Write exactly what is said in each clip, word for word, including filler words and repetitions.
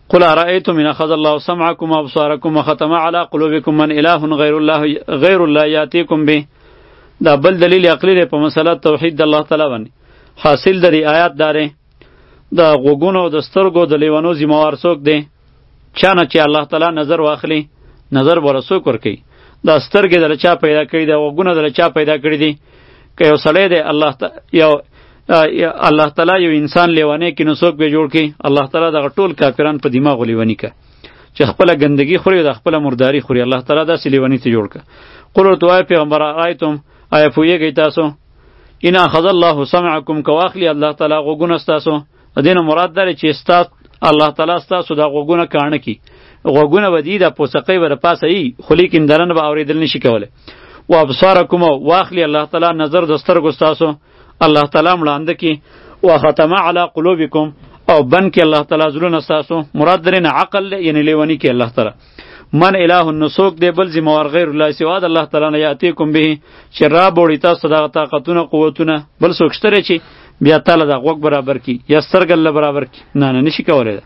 قل ارأيتم ان اخذ الله سمعكم وابصاركم وختم على قلوبكم من اله غیر الله غیر الله یاتیکم به. دا بل دلیل عقلی دی په مسله توحید د الله تعالی باندې. حاصل د دې آیات داره د غوګونو د سترګو د لیوانو ذمہوار څوک دی؟ چانه چې الله تعالی نظر واخلي، نظر به څوک ورکوي؟ دا سترګې د چا پیدا کړي دي؟ غوګونه د چا پیدا کړي دي؟ که یو سړی دی الله یو الله تعالی یو انسان لیوانه کې نو څوک به جوړ کړي؟ الله تعالی دغه ټول کافران په دماغ لیونی که چې خپله ګندګي خوري د خپله مرداري خوري. الله تعالی داسې لیونی ته جوړ که. قل ورته وایه پیغمبره ارایتم آیا پوهیږئ تاسو ان اخذ الله سمعکم که واخلي الله تعالی غوږونه ستاسو، د دې نه مراد دا دی چې ستا الله تعالی ستاسو دا غوږونه کاڼه کړي. غوږونه به دي د پوڅقۍ به د پاسه یي خو لیکن دننه به اورېدل نشي کولی. و ابصارکم واخلي الله تعالی نظر د سترګو ستاسو، الله تعالی مړانده کړي. و ختم علی قلوبکم او بند کړي الله تعالی زړونه ستاسو، مراد درې نه عقل یعنی لیونی کړي الله تعالی. من اله نسوک دی بل ذمہوار غیر الله سوا د الله تعالی نه یاتیکم به چې را بوړی تاسو دغه طاقتونه قوتونه بل څوک شته چې بیا تعالی د غوږ برابر کی یا سترګل برابر کی؟ نه نه نشي کولای.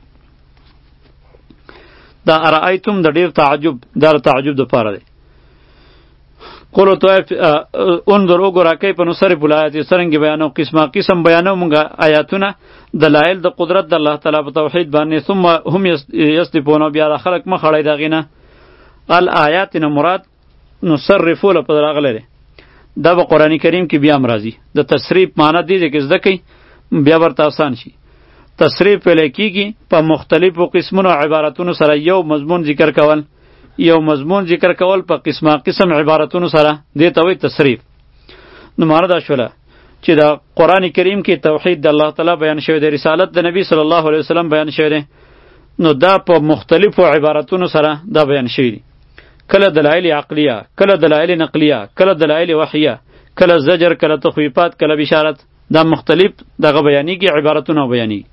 دا ارایتم د ډیر تعجب دا تعجب د پاره دی. قولو تو انظر وګوره کیف نصرف الآیات څرنګه بیانو قسمه قسم بیانو مونږه آیاتونه دلایل د قدرت د الله تعالی په توحید باندې ثم هم یصدفون بیا د خلق مخړی دغینه الآیات نه مراد نصرفو له په راغله دا په قرآن کریم کې بیا مرضی د تصریف معنی دی چې زده کی بیا ورته آسان شي. تصریف په لکیږي په مختلفو قسمونو عبارتونو سره یو مضمون ذکر کول، یو مضمون ذکر کول په قسمه قسم عبارتونو سره دې ته وایي تصریف. نو معنی دا شوله چې دا قرآن کریم کې توحید د الله تعالی بیان شوی دی، رسالت د نبی صلی الله علیه وسلم بیان شوی دی، نو دا په مختلفو عبارتونو سره دا بیان شوی دی. کله دلایل عقلیه، کله دلایل نقلیه، کله دلایل وحیه، کله زجر، کله تخویفات، کله بشارت، دا مختلف دغه بیانیږي عبارتونه بیانیږي.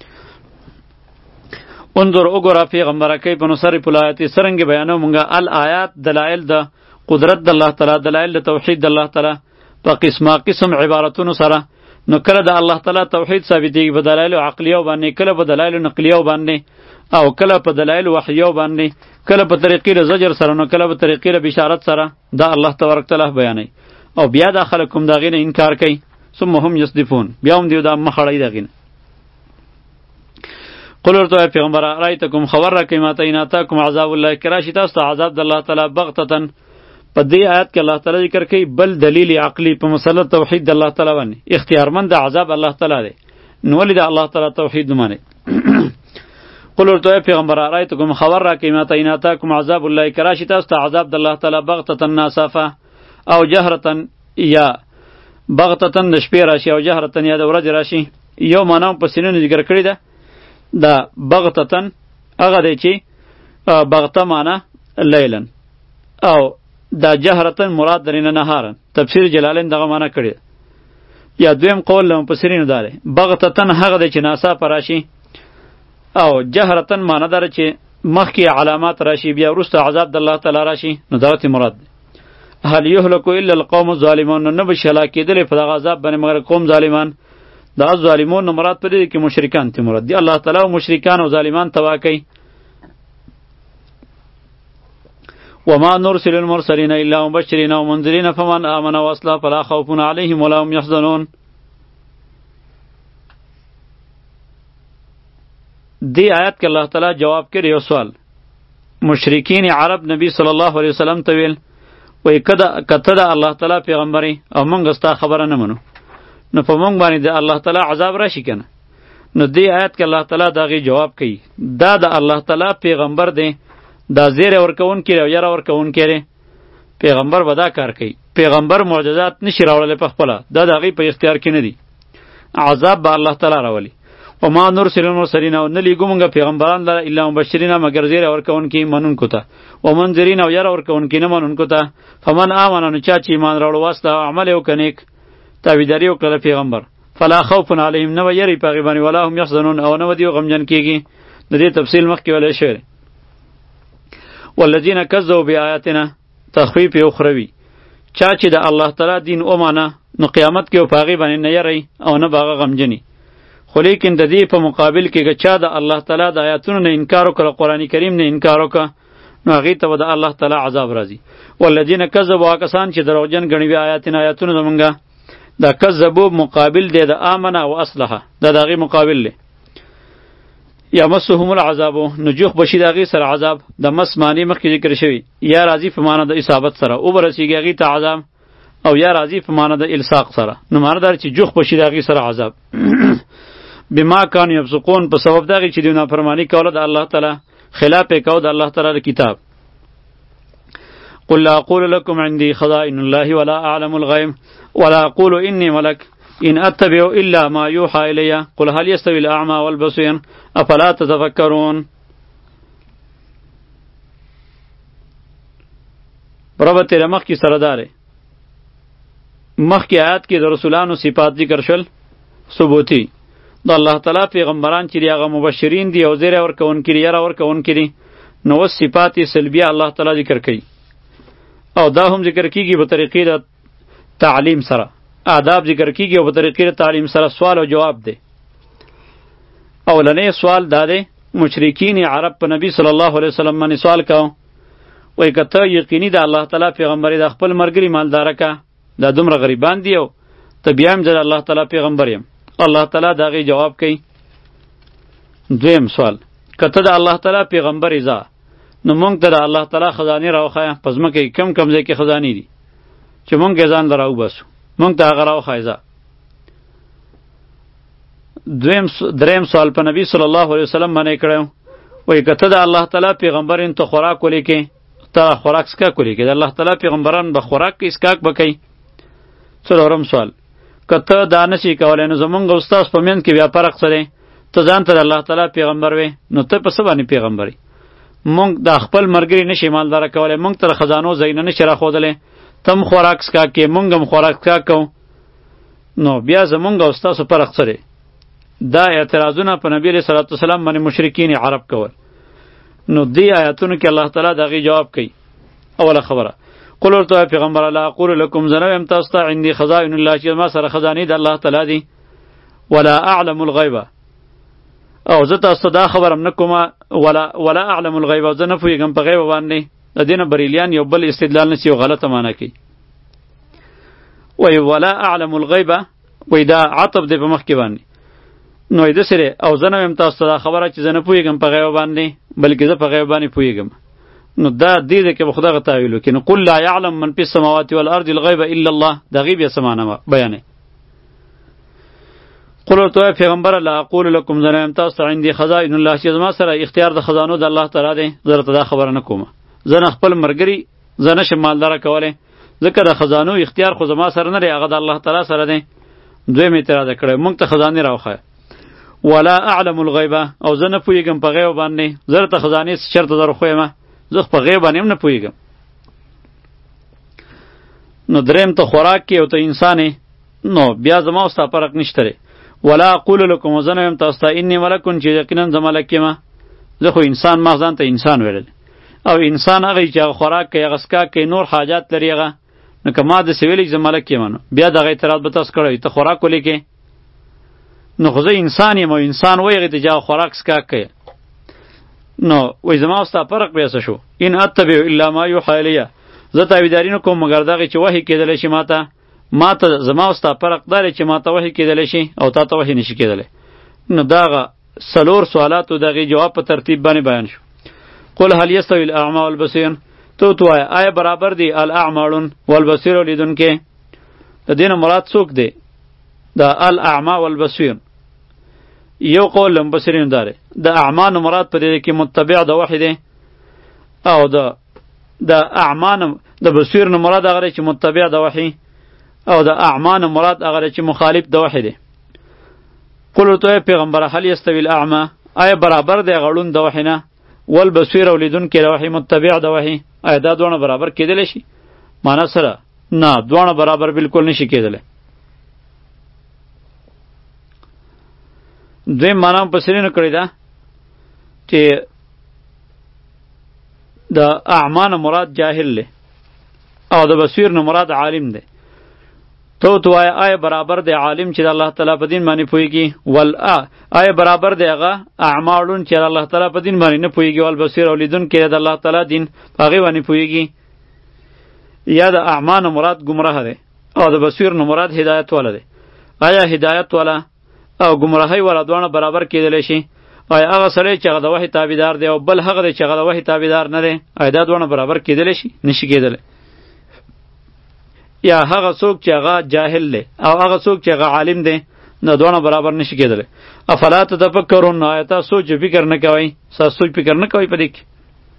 انظر وګوره پیغمبره کیف نصرف الآیات څرنګه بیانو مونږه الآیات دلایل د قدرت د الله تعالی، دلایل د توحید د الله تعالی په قسمه قسم عبارتونو سره. نو کله د الله تعالی توحید ثابتېږي په دلایل عقلیو باندې، کله په دلایل نقلیو باندې، او کله په دلایل وحیو باندې، کله په طریقې د زجر سره، نو کله په طریقې د بشارت سره. دا الله تبارک تعالی بیانوي. او بیا دا خلک کوم دغې نه انکار کوي. ثم هم یصدفون بیا هم دیو دا مخړی دغې نه. قل ورته پیغمبره ارایتکم خبر راکئ ماته ان اتاکم عذاب الله که راشي تاسو ته عذاب د الله تعالی بغتتن. په دې آیات کې الله تعالی ذکر کوي بل دلیل عقلی په مسله توحید د الله تعالی باندې. اختیارمند عذاب الله تعالی دی، نو ولې د الله تعالی توحید معنی. قل ورته پیغمبره ارایتکم خبر راکئ ماته ان اتاکم عذاب الله که راشي تاسو ته عذاب د الله تعالی بغتتن ناصافه او جهرتن، یا بغتتن د شپې راشي او جهرتن یا د ورځې راشي. یو معنا په سینونو ذکر کړی ده. دا بغتتن هغه دی چې بغته معنا لیلن، او دا جهرتن مراد درینه نهارن. تفسیر جلالین دغه معنا کړی. یا دویم قول له مفسرینو دا دی بغتتن هغه دی چې ناڅاپه راشي، او جهرتن معنا داره چې مخکې علامات راشي بیا وروسته عذاب د الله تعالی راشي. نو دغه مراد دی. هل یهلک الا القوم الظالمون، نو نه به شي هلاکېدلی په دغه عذاب باندې مگر قوم ظالمان. دا ظالمون نو مراد پدې کې مشرکان ته مراد دي. الله تعالی او مشرکان او ظالمان تبا کوي. وما نرسل المرسلین الا مبشرین ومنذرین فمن آمن واصلح فلا خوف علیهم ولا هم یحزنون. دی آیات کې الله تعالی جواب کړي یو سوال. مشرکین عرب نبی صلی الله علیه وسلم ته ویل وای کده کته د الله تعالی پیغمبري او مونږ ستا خبره نه منو، نو په مونږ باندې د الله تعالی عذاب راشي کنه. نو دی آیت کې الله تعالی داغي جواب کوي دا د الله تعالی پیغمبر دی، دا زیر ورکون کړي او یره ورکون کړي. پیغمبر ودا کار کوي. پیغمبر معجزات نشي راوړل په خپل، دا داغي په اختیار کې نه دی. عذاب به الله تعالی راولي. و ما نرسل المرسلین او نلیګو مونږه پیغمبران لره الا مبشرین مگر زیر ورکون کی منونکو ته، و منذرین او یره ورکون کی نه منونکو ته. فمن آمن نو چا چې ایمان راوړ واسطه عمل یو کنیک تابعداري وکړه پیغمبر فلا خوف علیهم نو یری پیغمبر ولا هم یحزنون او نو دیو غمجن کیږي. د دې تفصیل مخکې ولا شعر. والذین کذبوا بآیاتنا تخفیف اخروی، چا چې د الله تعالی دین او معنا نو قیامت کې او پاغي باندې نه یری او نه باغ غمجنی. خو لیکن د دې په مقابل کې که چا د الله تعالی د آیاتونو نه انکار وکړه، قرآن کریم نه انکار وکړه، نو هغې ته به د الله تعالی عذاب راځي. والذین کذبوا، هغه کسان چې دروغجن ګڼي وي آیاتنا آیاتونه زمونږه، دا کذبو مقابل دی د آمنه و اصلحه، دا د هغې مقابل دی. یمسهم العذاب، نو جوخ بشي د هغې سره عذاب، د مس معنی مخکې ذکر شوي، یا راځي په معنی د اصابت سره، او به رسېږي هغې ته عذاب، او یا راځي په معنی د الصاق سره، نو معنی دا چې جوخ بشي د هغې سره عذاب. بما کانوا یفسقون، په سبب د هغې چې دوی نافرماني کوله د الله تعالی، خلاف یې کوه د الله تعالی د کتاب. قل لا اقول لكم عندي خزائن الله ولا اعلم الغيب ولا اقول اني ملك ان اتبع الا ما يوحى الي قل هل يستوي الاعمى والبصير افلا تتفكرون. برابر تیرا مخ کی سردار مخ کی آیات کې د رسولانو صفات ذکر شول ثبوتی، د الله تعالی پیغمبران چې هغه مبشرین دي او زیر ورکون کړي یاره ورکون کړي، نو صفات سلبیه الله تعالی ذکر کوي، او دا هم ذکر کیږي په طریقې د تعلیم سره، آداب ذکر کیږي او په طریقې د تعلیم سره سوال او جواب دی. اولنې سوال دا دی، مشرکین عرب په نبی صلی الله علیه وسلم باندې سوال کاو، وایي که ته یقیني د الله تعالی پیغمبر د خپل مرګري مالداره که، دا دومره غریبان دي او ته بیا هم زه د الله تعالی پیغمبر یم. الله تعالی د هغې جواب کوي. دویم سوال، که ته د الله تعالی پیغمبر یې، نو مونږ ته د الله تعالی خزانې راوښایه، په ځمکه کې کم کم ځای کې خزانې دي چې مونږ یې ځان له راوباسو، مونږ ته هغه راوښایه ځه. دویم دریم سوال په نبی صلی الله علیه وسلم باندې کړی، وایي که ته د الله تعالی پیغمبر یې، ته خوراک ولیکې، ته خوراک څکاک ولیکې، د الله تعالی پیغمبران به خوراک کوي څکاک به کوي. څلورم سوال، که ته دا نشي کولی، نو زمونږ او ستاسو په منځ کې بیا فرق څه دی؟ ته ځان ته د الله تعالی پیغمبر وې، نو ته په څه باندې پیغمبر یې؟ مونږ د خپل مرګري نشي مالداره کولی، مونږ ته د خزانو ځایونه نشي راښودلی، ته هم خوراک څکاک کې، مونږ هم خوراک څکاک کوو، نو بیا زمونږ او ستاسو فرق څه دی؟ دا اعتراضونه په نبی علیه صلوات وسلام باندې مشرکین عرب کول. نو دې آیاتونو کې الله تعالی د هغې جواب کوي. اوله خبره، قل ورته پیغمبر لا اقول لكم زه نه یم تاسو ته عندي خزائن الله، چې ما سره خزانې د الله تعالی دي، ولا اعلم الغیبه، او زه تاسو دا خبرم نه کومه، ولا ولا اعلم الغیبه، زه نه پوهېږم په غیبه باندې. د دې نه بریلیان یو بل استدلال نسی او غلطه معنی کوي. وایي ولا اعلم الغیبه، وایي دا عطف دی په مخکې باندې، نو د سره او زه نه یم تاسو ته دا خبره چې زه نه پوهېږم په غیبه باندې، بلکې زه په غیبه باندې پوهېږم. نو دا دې ده کې به خو دغه تاویل وکړي. نو قل لا یعلم من فی السماوات والارض الغیب الا الله، د غیب یې څه معنی بیانوي. قل ورته وایه پیغمبره لا اقول لکم زه نه یم تاسو ته عندي خزائن الله، چې زما سره اختیار د خزانو د الله تعالی دی، زه درته دا خبره نه کومه، زه نه خپل مرګري زه نشم مالداره کولی، ځکه د خزانو اختیار خو زما سره نه دی، هغه د الله تعالی سره دی. دویم اعتراض یې کړی، موږ ته خزانې راوښایه. ولا اعلم الغیبه، او زه نه پوهېږم په غیب باندې، زه درته خزانې چېرته در وښیمه، زه په غیب باندې هم نه پوهېږم. نو دریم ته خوراک کې او ته انسان یې، نو بیا زما او ستا فرق نشته دی. ولا اقول لكم، زه نه یم تاسو ته انی ملکون، چې یقینا زه ملک یم، زه خو انسان، ما ځان ته انسان ویلی، او انسان هغه چې هغه خوراک کوي، هغه څکاک کوي، نور حاجات لري هغه، نو که ما داسې ویلي چې زه ملک یم، نو بیا دغه اعتراض به تاسو کړی، ته خوراک ولیکې، نو خو زه انسان یم او انسان وایي هغې ته چې هغه خوراک څکاک کوي، نو وایي زما او ستا فرق بیا څه شو؟ ان اتبع الا ما یوحی الیه، زه تابعداري نه کوم مګر دغې چې وحی کېدلی شي ما ته، ما ته زما او ستا فرق دا دی چې ما ته وحی کېدلی شي او تا ته وحی نشي کېدلی. نو دغه څلور سوالاتو د هغې جواب په ترتیب باندې بیان شو. قل هل یستوی الاعمی والبصیر، تو تو وایه آیا برابر دی الاعمی والبصیر لیدونکې؟ د دې نه مراد څوک دی؟ د الاعمی والبصیر یو قول له مبصرینو دا دی، د اعما نه مراد په دې کې متبع د وحی دی، او د د اعما نه د بصیر نه مراد هغه چې متبع د وحی، او د اعما نه مراد هغه چې مخالف د وحی دی. قل ورته پیغمبره هل یستوی الاعمی، آیا برابر دی غړون د وحی نه، والبصیر او لیدونکی د وحی، متبع د وحی، آیا دا دواړه برابر کېدلی شي؟ معنا سره نه، دواړه برابر بالکل نشي کېدلی. دویم معنا مفسرینو کړې ده چې د اعما نه مراد جاهل دی، او د بصیر نه مراد عالم دی. تو تو آیا آیا برابر دی عالم چې د الله تعالی په دین باندې پوهیږي ول آیا برابر دی هغه اعمالون چې د الله تعالی په دین باندې نه پوهیږي ول بصیر اولیدونکي د الله تعالی دین هغه باندې پوهیږي یا د اعمال مراد گمراه دی او د بصیر نو مراد هدایت والا دی آیا هدایت والا او گمراهی والا دوانه برابر کېدلی شي آیا هغه سړی چې هغه د وحی تابعدار دی او بل هغه دی چې هغه د وحی تابعدار نه دی آیا دا دوانه برابر کېدلی شي نشي کېدلی یا هغه څوک چې هغه جاهل دی او هغه څوک چې هغه عالم دی نه دوانه برابر نشي کېدلی افلا تتفکرون آیا تاسو سوچ فکر نه کوئ تاسو سوچ فکر نه کوئ په دې کې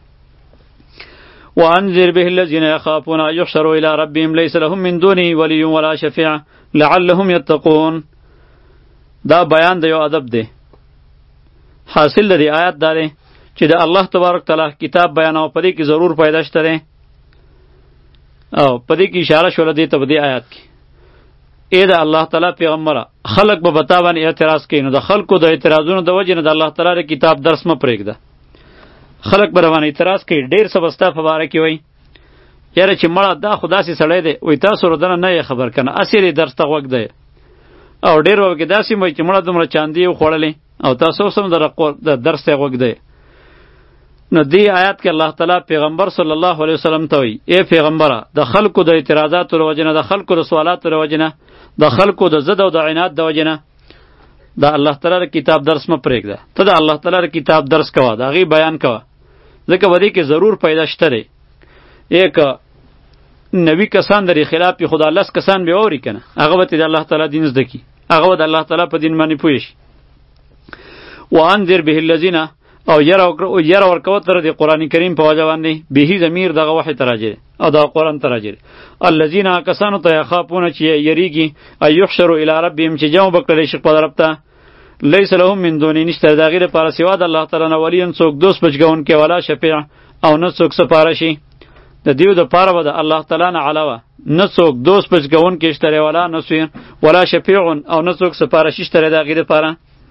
وانذر به الذين يخافون ان يحشروا الى ربهم ليس لهم من دونه ولي ولا شفيع لعلهم يتقون دا بیان د یو ادب دی حاصل د دې آیات دا دی چې د الله تبارک تعالی کتاب بیانو په دې کې ضرور پیدا شته دی او په دې کې اشاره شوله دی ته په دې آیات کې ای د الله تعالی پیغمبره خلق به بتا باندې اعتراض کوي نو د خلکو د اعتراضونو د وجې نه د الله تعالی کتاب درس مه پرېږده خلق به روانه اعتراض کوي ډېر څه به ستا په باره کې وایي یاره چې مړه دا خو داسې سړی دی وایي تاسو ردنه نه یې خبر کنه اصل یې درس ته غوږ دی او ډېر به پکې داسې وایي چې مړه دومره چاندي یې وخوړلې او تاسو اوس هم د درس ته غوږ دی نو دی آیات کې الله تعالی پیغمبر صلی الله علیه وسلم ته وایي ای پیغمبره د خلکو د اعتراضاتو له وجې نه د خلکو د سوالاتو له وجې نه د خلکو د ضد او د عناد د وجې نه د الله تعالی کتاب درس مه پرېږده ته د الله تعالی کتاب درس کوه د هغې بیان کوه ځکه به دې کې ضرور پیدا شته دی یک نوي کسان درې خلاف یې خو د لس کسان بیا اوري که نه هغه به د الله تعالی دین زده کړي هغه به د الله تعالی په دین باندې پوه شي وانذر به الذین او یره ورکوه تر د قرآن کریم په وجه باندې بهي ضمیر دغه وحی ته راجع دی او دغه قرآن ته راجع دی الذین کسانو ته یخافونه چې یریږي ان یحشروا الی ربهم چې جمع به کړلی شي خپل رب ته لیس لهم من دونی نشته د هغې لپاره سوا د الله تعالی نه ولین څوک دوست بچګونکی ولا شفیع او نه څوک سپارشي د دیو دپاره به د الله تعالی نه علاوه نه څوک دوست بچګونکی شته دی ولا نصیر ولا شفیع او نه څوک سپارشي شته دی د هغې لپاره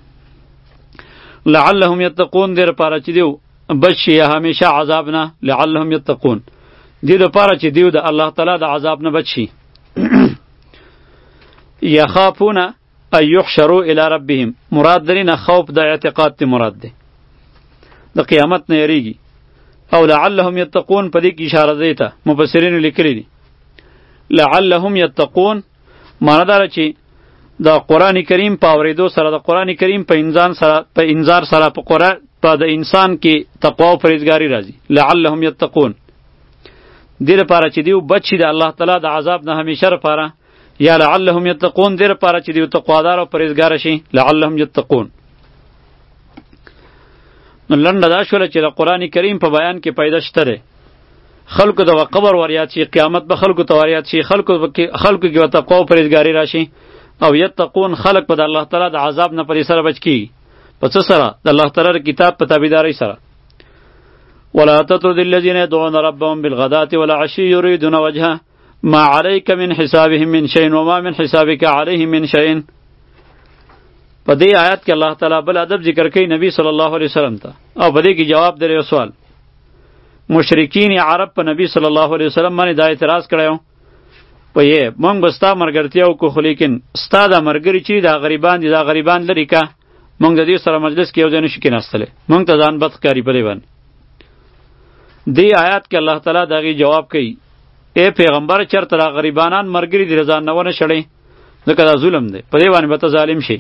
لعلهم یتقون دې لپاره چې دیو بچ شي همیشه عذاب نه لعلهم یتقون دې لپاره چې دیو د الله تعالی د عذاب نه بچ شي یخافون ان یحشروا الی ربهم مراد درینه خوف د اعتقاد تی مراد دی د قیامت نه یریږي او لعلهم یتقون په دې کې اشاره دی ته مفسرینو لیکلي دي لعلهم یتقون معنی دا چې د قرآن کریم په اوریدو سره د قرآن کریم په انسان سره په انذار سره په قرآن په د انسان کې تقوا او پرهیزګاري راځي لعلهم یتقون دې لپاره چې دیو بچ شي د الله تعالی د عذاب نه همیشه لپاره یا لعلهم یتقون دې لپاره چې دیو تقوادار او پرهیزګار شي لعلهم یتقون نو لنډه دا شوله چې د قرآن کریم په بیان کې پیدا شته دی خلکو د قبر وریاد شي قیامت به خلکو ته وریاد شي خلکو خلکو کې به تقوا او پرهیزګاري راشي او یتقون خلق په د الله تعالی د عذاب نه پرې سره بچ کیږي په څه سره د الله تعالی کتاب په تابعدارۍ سره ولا تطرد الذين يدعون ربهم بالغداة والعشي يريدون وجهه ما عليك من حسابهم من شيء وما من حسابك عليهم من شيء په دې آیات کې الله تعالی بل ادب ذکر کوي نبی صلی الله علیه وسلم ته او په دې کې جواب دی یو سوال مشرکین عرب په نبی صلی الله علیه وسلم باندې دا اعتراض کړی په یې مونږ به ستا مرګرتیا وکړو خو لیکن ستا دا مرګري چې دا غریبان دي دا غریبان لرې که مونږ د دې سره مجلس کې یو ځای نشو کېناستلی مونږ ته ځان بد ښکاري په دې باندې دې آیات کې الله تعالی د هغې جواب کوي ای پیغمبر چېرته دا غریبانان مرګري دي د ځان نه ونه شړئ ځکه دا ظلم دی په دې باندې به ته ظالم شي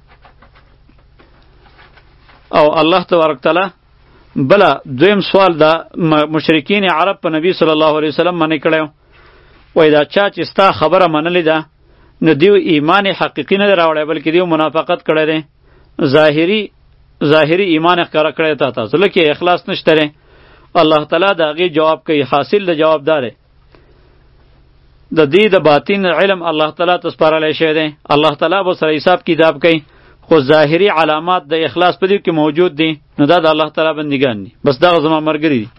او الله تبارک تعالی بله دویم سوال دا مشرکین عرب په نبی صلی الله علیه وسلم باندې کړی وای دا چا چې ستا خبره منلې ده نو دیو ایمان حقیقي نه دی راوړی بلکې دیو منافقت کړی دی ظاهري ظاهري ایمان ښکاره کړی تا ته زړه کې اخلاص نشته دی الله تعالی د هغې جواب کوي حاصل د جواب دا دی د دې د باطن علم الله تعالی ته سپارلی شوی دی الله تعالی به سره حساب کتاب کوي خو ظاهري علامات د اخلاص په دې کې موجود دي نو دا د الله تعالی بندګان دي بس دغه زما ملګري دي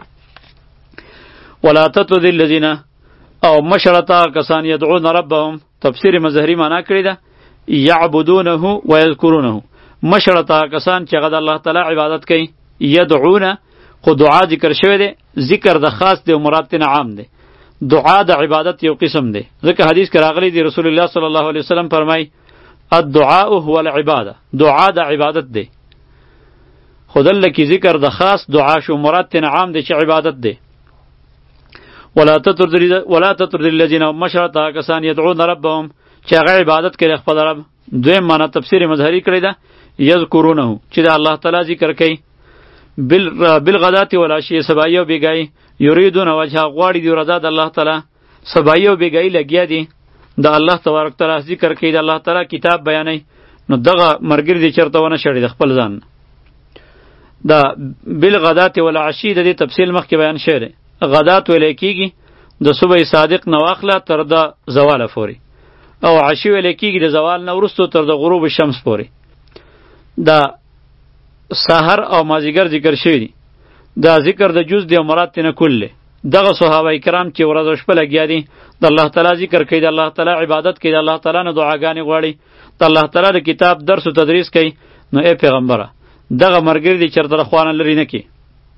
ولا تطرد الذین او مشرطا کسان یدعون ربهم تفسیر مظهری معنا کړی ده یعبدونه و یذکرونه مشرطا کسان چې هغه د الله تعالی عبادت کوي یدعونه خو دعا ذکر شوی دی ذکر د خاص دی او مراد تینا عام دی دعا د عبادت یو قسم دی. ځکه حدیث کې راغلی دی رسول الله صلی الله علیه وسلم فرمای الدعاء هو العباده، دعا د عبادت دی. خدل کی ذکر د خاص دعا شو، مراد تن عام دی چې عبادت دی. ولا تطرد ولا تطرد الذين مشرطا کسان يدعون ربهم چې هغه عبادت کوي خپل رب. دویم معنا تفسیر مظهری کړی ده یذکرونه چې د الله تعالی ذکر کوي بل بالغدات والعشی سبایو بیګای یریدون وجه غواړي دی رضا د الله تعالی سبایو بیګای لګیا دي د الله تبارک تعالی ذکر کوي د الله تعالی کتاب بیانوي. نو دغه مرګر دي چرته ونه شړي د خپل ځان. دا بالغدات والعشی د دې تفصیل مخکې بیان شوی. غدات ویل کېږي د صبح صادق نه واخله تر د زوال پورې، او عشی ویل کېږي د زوال نه وروسته تر د غروب شمس پورې. دا سحر او مازیګر ذکر شوی دی. دا ذکر د جز دی او مراد تنه کله. دغه صحابه کرام چې ورځ او شپه لګیا دي د الله تعالی ذکر کوي، د الله تعالی عبادت کوي، د الله تعالی نه دعاګانې غواړي، د الله تعالی د کتاب درس او تدریس کوي. نو ای پیغمبره دغه مرګر دی چرته خوانه لري نه کی.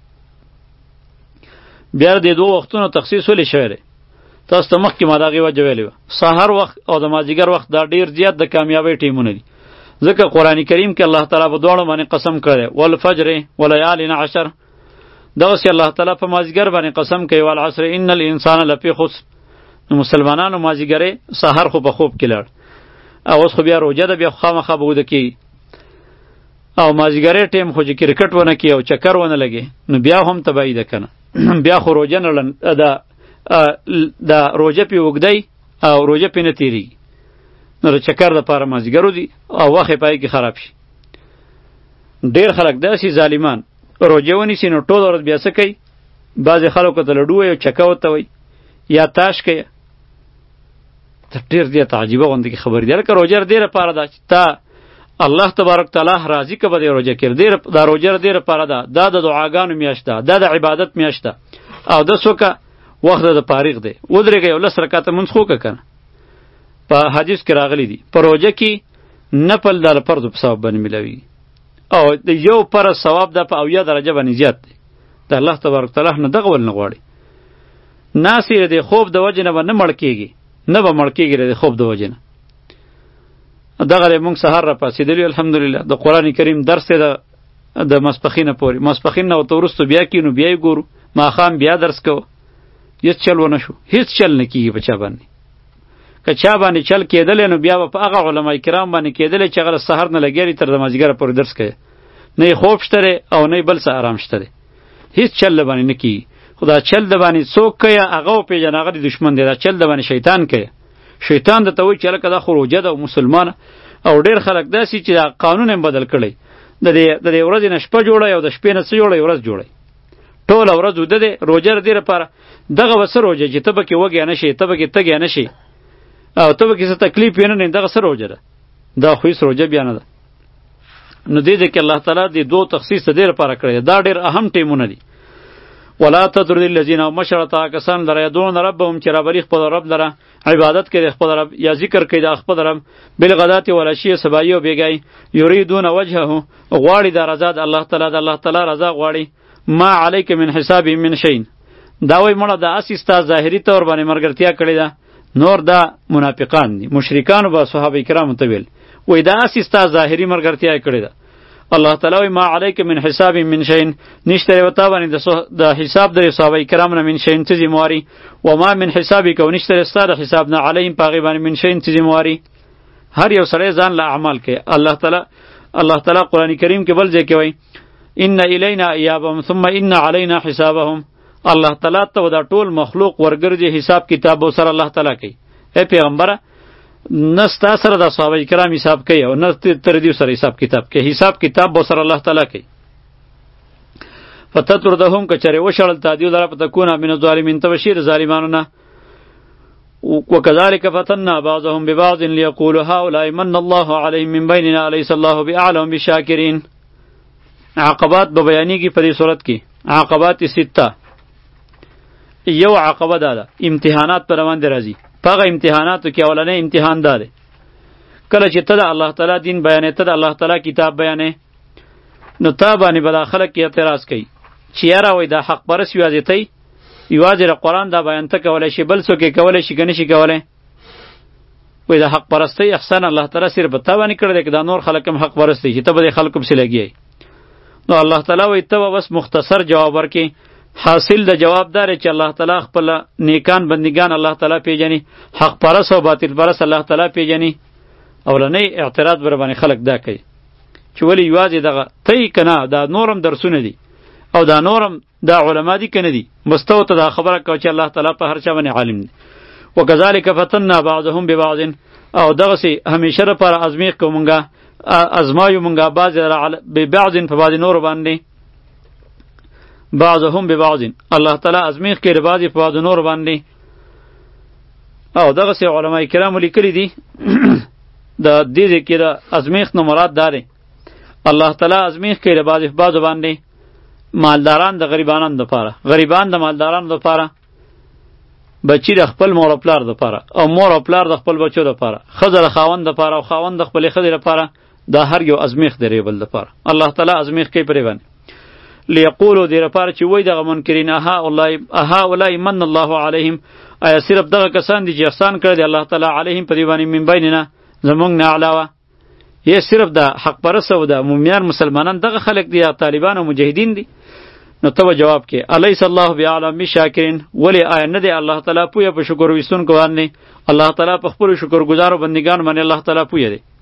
بیا د دوه وختونو تخصیص ولې شوی دی؟ تاسو ته مخکې ما دغې وجه ویلې وه. سحر وخت او د مازدیګر وخت دا ډېر زیات د کامیابۍ ټیمونه دي. ځکه قرآن کریم کې الله تعالی په دواړو باندې قسم کړی والفجر ولیال عشر. دغسې الله تعالی په مازدیګر باندې قسم کوي والعصر ان الانسان لفی خسر. نو مسلمانانو مازدیګرې سحر خو په خوب کې لاړ، او اوس خو بیا روژه ده، بیا خامخا به وده کېږي. او مازدیګرې ټیم خو چې کرکټ ونه کړي او چکر ونه لګي نو بیا هم تباهي ده که نه. بیا خو روژه نه د د روژه پې اوږدی او روژه پې نه تېرېږي. نو د چکر دپاره مازدیګر وځي او وخت یې پای کې خراب شي. ډېر خلک داسې ظالمان روژه ونیسي نو ټوله ورځ بیا څه کوي؟ بعضې خلکو ته لډو وایي او چکه ورته وایي یا تاش کوي. ته ډېر زیات عجیبه غوندې کې خبرې دي. هلکه روژه دې لپاره ده چې تا الله تبارک تعالی راضي که به دې روژه کړي. دا روژه دې لپاره ده، دا د دعاګانو میاشت ده، دا د عبادت میاشت ده. او د څوکه وخت د فارغ دی ودرېږه یو لس رکعته لمونځ خو وکړه که نه. په حدیث کې راغلی دي په روژه کې نفل د فرضو په ثواب باندې میلاویږي، او د یو فرض ثواب ده په اویا درجه باندې زیات دی. د الله تبارک تعالی نه دغه ول نه غواړي. ناسې د خوب د وجې نه به نه مړ کېږي، نه به مړ کېږي د خوب د وجې نه. دغه دی مونږ سهار را پاڅېدلي الحمدلله د قرآن کریم درس دی د ماسپښینه پورې. ماسپښین نه ورته وروسته بیا کینو بیا یې ګورو، ماښام بیا درس کوو. هېڅ چل ونه شو، هېڅ چل نه کېږي په چا باندې. که چا باندې چل کېدلی نو بیا به په هغه علما کرام باندې کېدلی چې هغه د سحر نه لګیا دي تر د مازدیګره پورې درس کوي. نه یې خوب شته دی او نه یې بل څه ارام شته دی. هېڅ چل د باندې نه کېږي. خو دا چل د باندې څوک کوي هغه وپېژنه، هغه د دښمن دی. دا چل د باندې شیطان کوي. شیطان درته وایي چې هلکه دا خو روژه ده او مسلمانه. او ډېر خلک داسې چې دا قانون یې بدل کړی، د دې د دې ورځې نه شپه جوړی او د شپې نه څه جوړی ورځ جوړی. ټوله ورځ وده دی. روژه د دې لپاره دغه به څه روژه چې ته به کې وږی نه شي، ته به کې تږی نه شي، او ته به کې څه تکلیف یې نه لري. دغه څه روژه ده؟ دا خو هېڅ روژه بیا نه ده. نو دې دې کې الله تعالی دې دو تخصیص د دې لپاره کړی دی. دا ډېر اهم ټیمونه دي. ولا تطرد الذین مشرطا کسان لره یدعون ربهم چې رابلي خپل رب لره عبادت کوي خپل رب یا ذکر کوي د خپل رب بالغدات والعشی سبایي او بیګای یریدون وجهه غواړي د رضا د الله تعالی د الله تعالی رضا غواړي. ما علیک من حسابهم من شیء. دا وایي مړه د اسی ستا ظاهري طور باندې مرګرتیا کړې ده. نور دا منافقان دي. مشرکانو به صحابه کرامو ته ویل وایي دا اسی ستا ظاهري مرګرتیا کړې ده. الله تعالی وایي ما علیک من حساب من شیء، نشته وتا باندې د حساب د صحابه کرام نه من شیء څه ذمہواری، و ما من حسابک و نشته ستاره حساب نه علیهم پاغي باندې من شیء څه ذمہواری. هر یو سره ځان له اعمال کوي. الله تعالی الله تعالی قرآن کریم کې بل ځای کې وایي ان الینا ایابهم ثم ان علینا حسابهم. الله تعالی ته دا ټول مخلوق ورګرځي حساب کتاب سره الله تعالی کوي. اے پیغمبره نه ستا سره د صحابه کرام حساب کوي او نه تر دې سره حساب کتاب کوي. حساب کتاب به سره الله تعالی کوي. فتطردهم کچره وشړل تادیو لره پتكون من الظالمین تبشیر ظالمانو نه. وكذلك فتنا بعضهم ببعض ليقولوا هؤلاء من الله عليهم من بيننا أليس الله بأعلم بالشاكرين. عقبات به بیانېږي په دې صورت کې. عقبات سته. یو عقبه دا ده امتحانات پر روان دي راځي. پاغه امتحاناتو کې اولنې امتحان دا دی کله چې ته د الله تعالی دین بیانې، ته د الله تعالی کتاب بیانې، نو تا باندې به دا خلک کې اعتراض کوي چې یاره وایي دا حق پرست یوازې تی یوازې د قرآن دا بیان ته کولی شي، بل څوک یې کولی شي که نه شي کولی؟ وایي د حق پرستۍ احسان الله تعالی صرف په تا باندې کړی دی که دا نور خلک هم حق پرست دي چې ته به د خلکو پسې لګیې؟ نو الله تعالی وایي ته به بس مختصر جواب ورکړې. حاصل د جواب دا دی چې الله تعالی خپل نیکان بندگان الله تعالی پیژني، حق پرست او باطل پرست الله تعالی پیژني. اولنی اعتراض بر باندې خلک دا کوي چې ولی یوازې دغه تی کنه دا نورم درسونه دي او دا نورم دا علما دي کنه دي، مستو ته دا خبره کو چې الله تعالی په هر چا باندې عالم دی. وکذالک فتنا بعضهم ببعض، او دغه سي همیشه لپاره ازمیخ کومګه ازمایو مونږه بعض به بعض په بعض نور باندې، بعضهم ببعض الله تعالی ازمیخ کړي بعض په بعض نور باندې. او دغه سي علما کرام لیکلي دي د دې دې کې د ازمیخ نو مراد داره الله تعالی ازمیخ کړي بعض په بعض باندې، مالداران د غریبانو لپاره، غریبان د مالدارانو لپاره، بچی د خپل مور او پلار لپاره، او مور او پلار د خپل بچو لپاره، ښځه د خاوند لپاره او خاوند د خپلې ښځې لپاره. دا هر یو ازمیخ دی ریبل لپاره الله تعالی ازمیخ کوي پرې باندې. لیقولو دې لپاره چې وایي دغه منکرین اها اولای اها اولای من الله علیهم، آیا صرف دغه کسان دي چې احسان کړی دی الله تعالی علیهم په دې باندې من بیننا زمونږ نه علاوه؟ یې صرف د حق پرست او د مومنان مسلمانان دغه خلک دي یا طالبان او مجاهدین دي؟ نو ته جواب کې الیس الله بعالم بالشاکرین، ولی آیا نه دی الله تعالی پوهه په شکر ویستونکو باندې؟ الله تعالی په خپلو شکرګزارو بندګانو باندې الله تعالی پوهه دی.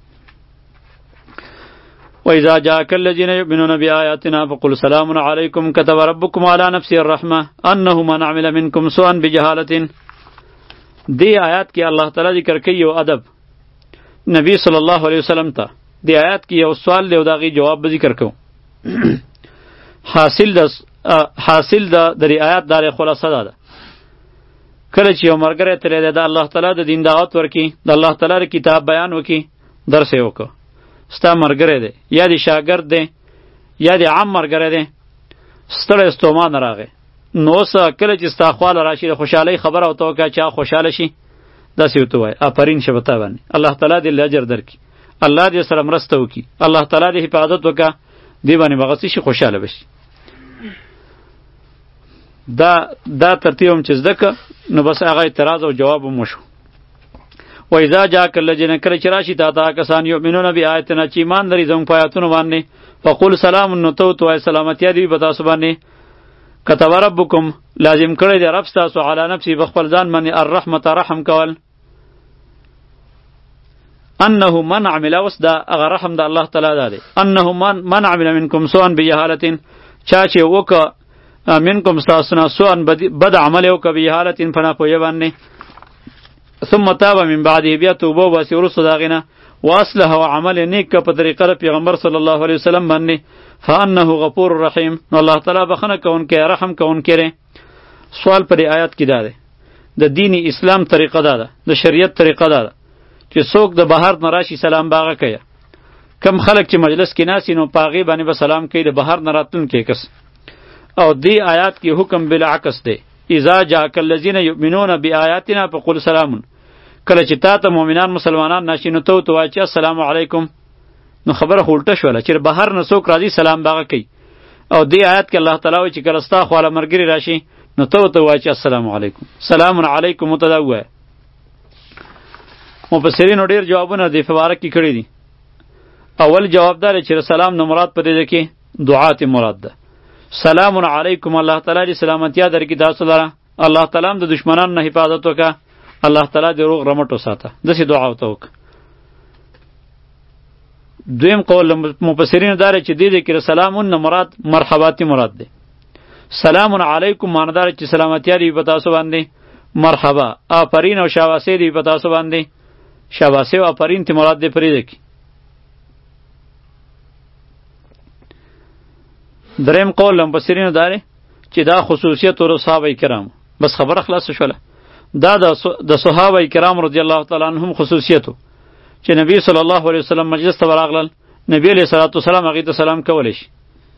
وإذا جاءك الذين يؤمنون بآياتنا فقل سلام عليكم كتب ربكم على نفسه الرحمة أنه من عمل منكم سوءا بجهالة. دی آیات کې الله تعالی ذکر کوي یو ادب نبی صلی الله علیه وسلم ته. دی آیات کې یو سوال دی او د هغې جواب به ذکر کوو. حاصل د حاصل د دې آیات دار خلاصه ده. کله چې یو مرګره ترې ده د الله تعالی د دین دعوت ورکي، د الله تعالی کتاب بیان وکي، درس یې وکړو، ستا مرګره دی یا دی شاګرد دی یا دی عام مرګره دی، ستړی ستومان راغی، نو اوس کله چې ستا خواله راشي د خوشحالۍ خبره ورته وکړه چې هغه خوشحاله شي، داسې ورته ووایه آفرین شه په تا باندې، الله تعالی دې له اجر درکړي، الله دې سره مرسته وکړي، الله تعالی دې حفاظت وکړه، دې باندې به هغه څه شي خوشحاله بشي. دا دا ترتیب هم چې زده که نو بس هغه اعتراض او جواب هم وشو. و اذا جاءك الذين کله چې راشي تا ته کسان یؤمنون بآیاتنا چې ایمان لري زموږ په آیاتونو باندې، فقول سلام، نو ته ورته وایه سلامتیا دې وي په تاسو باندې. كتب ربکم، لازم کړی دی رب ستاسو علی نفسه په خپل ځان باندې الرحمة رحم کول. انه من عمل، اوس دا هغه رحم د الله تعالی دا دی، انه من من عمل منکم سوءا بجهالة، چا چې وکړه منکم ستاسو نه سوءا بد عمل یې وکړه بجهالة په ناپوهۍ باندې، ثم تاب من بعده، بیا توبه وباسي وروسته د هغې نه، واصلح او عمل نیک که په طریقه د پیغمبر صلی الله علیه وسلم باندې، فانه غفور رحیم، نو الله تعالی بخښنه کوونکی رحم کوونکی دی. سوال پر آیات کې دا دی، د دین اسلام طریقه دا ده، د شریعت طریقه دا ده چې څوک د بهر نه راشي سلام باغه کوي. کم خلک چې مجلس کې ناسي نو په هغې باندې به سلام کوي د بهر نه راتلونکی کس. او دې آیات کې حکم بالعکس دی، اذا جاءك الذين يؤمنون بآياتنا فقل سلام، کله چې تا ته مؤمنان مسلمانان ناشي نو ته ورته وایه چې السلام علیکم، نو خبره خو الټه شوله چې بهر نه څوک راځي سلام باغه کوي. او دې آیات کې الله تعالی وایي چې کله ستا خواله ملګري راشي نو ته ورته وایه چې السلام علیکم، سلام علیکم ورته دا ووایه. مفسرینو ډېر جوابونه دې په باره کې کړي دي. اول جواب دا دی چې سلام نه مراد په دې کې دعا ته مراد ده. سلام علیکم، الله تعالی دې سلامتیا درکړي تاسو لره، الله تعالی هم د دشمنانو نه حفاظت وکړه، الله تعالی دې روغ رمټ وساته، داسې دعا ورته وکړه. دویم قول مفسرینو دا دی چې دې دې کې سلامون نه مراد مرحباتي مراد دی. سلام علیکم معنی دا چې سلامتیا دې په تاسو باندې، مرحبا آفرین او شاباسي دې په تاسو باندې، شاباسي او آفرین ته مراد دې پرې دی. دریم قول مفسرینو دا دی چې دا خصوصیت ور صحابه کرام، بس خبره خلاص شوله، دا د صحابه کرام رضی الله تعالی عنهم خصوصیتو چې نبی صلی الله علیه وسلم مجلس ته راغلل، نبی علیه الصلاة والسلام هغې ته سلام کولی شي.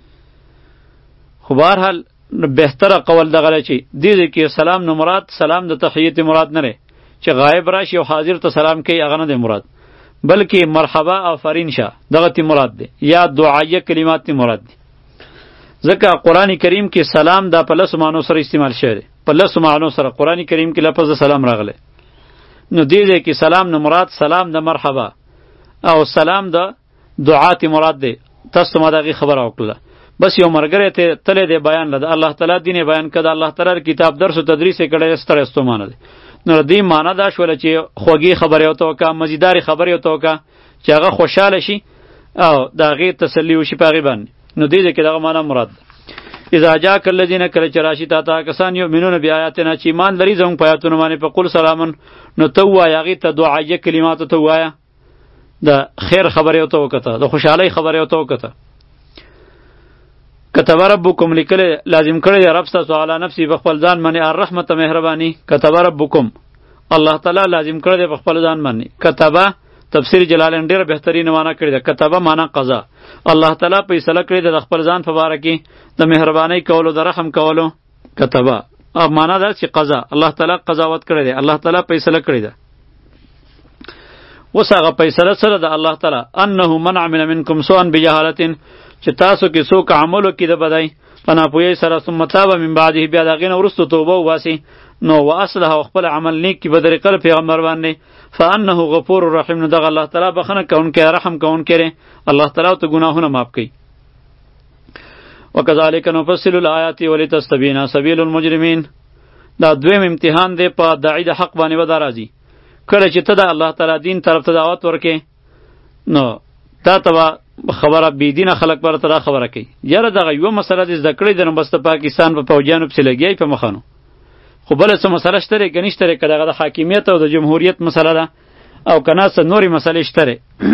خو بهرحال بهتره قول دغه دی چې دې ځای کې سلام نه مراد سلام د تحیت مراد نه دی چې غایب راشي او حاضر ته سلام کوي، هغه نه دی مراد، بلکې مرحبا آفرین شه دغه تی مراد دی، یا دعایه کلمات تی مراد دی. ځکه قرآن کریم کې سلام دا په لسو معنو سره استعمال شوی دی، په په لسو معنو سره قرآن کریم کې لفظ سلام راغلی. نو دې ځای کې سلام نه مراد سلام د مرحبا او سلام د دعات مراد دی. تاسو ما دغه خبره وکړه. بس یو مرګره ته تله دی بیان لده الله تعالی دین بیان کړه الله تعالی کتاب درس او تدریس کړه ستړی استومانه دی. نو دې معنی دا شول چې خوږی خبره او توکا مزیداری خبره او توکا چې هغه خوشاله شي او دا غي تسلی وشي پاغي باندې. نو دې کې دغه معنی مراد اذا جاءك الذين كل چراشی تا تا کسان یؤمنون بیااتنا چې ایمان لري زموږ په آیاتونو باندې په قول سلامن نو تو وایا غي ته دعایه کلمات تو وایا د خیر خبره او تو کته د خوشحالي خبره او تو کته. كتب ربكم لیکل لازم کړی رب تاسو علی نفسی په خپل ځان باندې الرحمت مهربانی. كتب ربكم الله تعالی لازم کړی په خپل ځان باندې. كتب تفسیر جلالین ډیر بهترین معنی کړی ده. كتب معنی قضا. الله تعالی فیصله کړی ده د خپل ځان په باره کې د مهرباني کولو د رحم کولو. كتب اب معنی ده چې قضا الله تعالی قضاوت کړی ده الله تعالی فیصله کړی ده. وسغه فیصله سره ده الله تعالی انه من عمل منکم سوءا بجهاله چې تاسو کې څوک عملو کې د بدای پناپوی سره ثم تاب من بعده بیا دغه نه ورستو توبه واسي نو واصله خپل عمل نیک کی بدر کړ پیغمبر باندې فانه غفور رحیم نو دغه الله تعالی بخنه کون کې رحم کون کړي الله تعالی ته ګناهونه معاف کړي. وکذالک نفصل الآیات ولتستبین سبیل المجرمین دا دویم امتحان دی په داعی د حق باندې ودا راځي. کله چې ته د الله تعالی دین طرف ته دعوت ورکې نو تا ته خبره بی دینه خلق پر تر خبره کوي یاره دغه یو مسله د ذکرې د نمبست پاکستان په فوجانو په لګیای په مخانو خو بل څه مسله شته کنيشته کړه د حاکمیت او د جمهوریت مسله ده او کنه څه نوري مسلې شته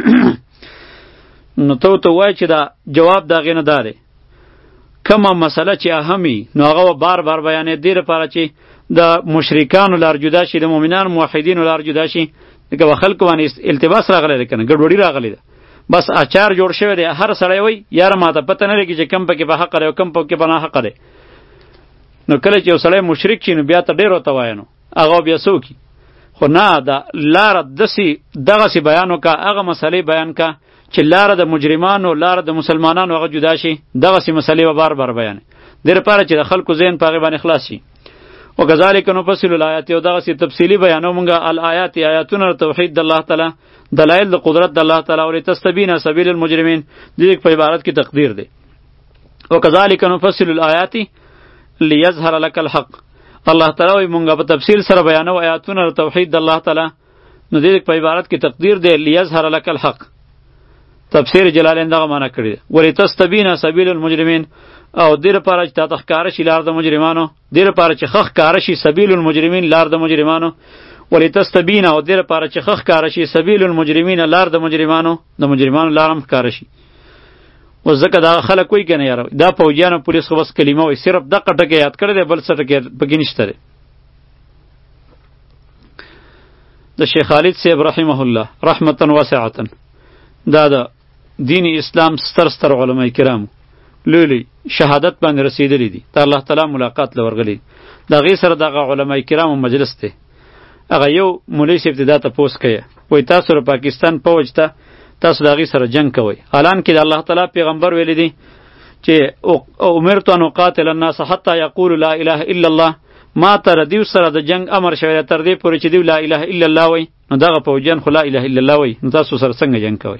نو ته ته وای چې دا جواب دا غینه داره کومه مسله چې اهمي نو هغه بار بار بیانې دی لپاره چې د مشرکانو لار جدا شي د مؤمنانو موحدینو لار جدا شي دغه خلکو باندې التباس راغلی کنه ګډوډي راغلی ده بس اچار جوړ شوی دی هر سړی وای یار ماته پته نه لګي چې کم پکې په حق لري او کم پکې په نه حق لري. نو کله چې یو سړی مشرک شي نو بیا ته ډیر وته وای نو هغه بیا څوک خو نه دا لار دسی دغه سی بیانو کا هغه مسلې بیان کا چې لار د مجرمانو لار د مسلمانانو هغه جدا شي دغه سی مسلې بار بار بیان دیر پاره چې د خلکو ذهن پاغه باندې خلاص شي. وکذالک نفصل الآیات او دغه سی تفصیلی بیانو مونږه الآیات آیاتونه توحید د الله تعالی دلائل د قدرت د الله تعالی او لتستبین سبیل المجرمین دې په عبارت کې تقدیر دی. وکذالک نفصل الآیات لیظهر لك الحق الله تعالی مونږه په تفصیل سره بیانو آیاتونه توحید د الله تعالی نو دې په عبارت کې تقدیر دی لیظهر لك الحق. تفسیر جلالین دغه معنی کړی دی ولتستبین سبیل المجرمین او دې لپاره چې تا تخکار شي لار د مجرمانو دې لپاره چې خخ کار شي سبیل المجرمین لار د مجرمانو ولتستبین او دې لپاره چې خخ کار شي سبیل المجرمین لار د مجرمانو د مجرمانو لارم کار شي. و ځکه دا خلک وایي کنه یار دا فوجیانو پولیس خو بس کلمه وایي صرف دغه ټکی یاد کړی دی بل څه ټکی پکې نشته دی. د شیخ خالد صاحب رحمه الله رحمتا واسعه دا د دین اسلام ستر ستر علماء کرام لولی شهادت باندې رسیدلی دي ته الله تعالی ملاقات لورغلی دا غي سره دغه علماء کرام مجلس ته هغه یو مولوی صاحب ته دا پوس کړي وای تاسو را پاکستان فوج ته تاسو دغه سره جنگ کوي الان کې د الله تعالی پیغمبر ویل دي چې امرت ان اقاتل الناس حتى يقول لا اله الا الله ما تر دیو سره د جنگ امر شوی تر دې پورې چې دی لا اله الا الله وای نو دغه فوجیان خو لا اله الا الله وای نو تاسو سره څنګه جنگ کوي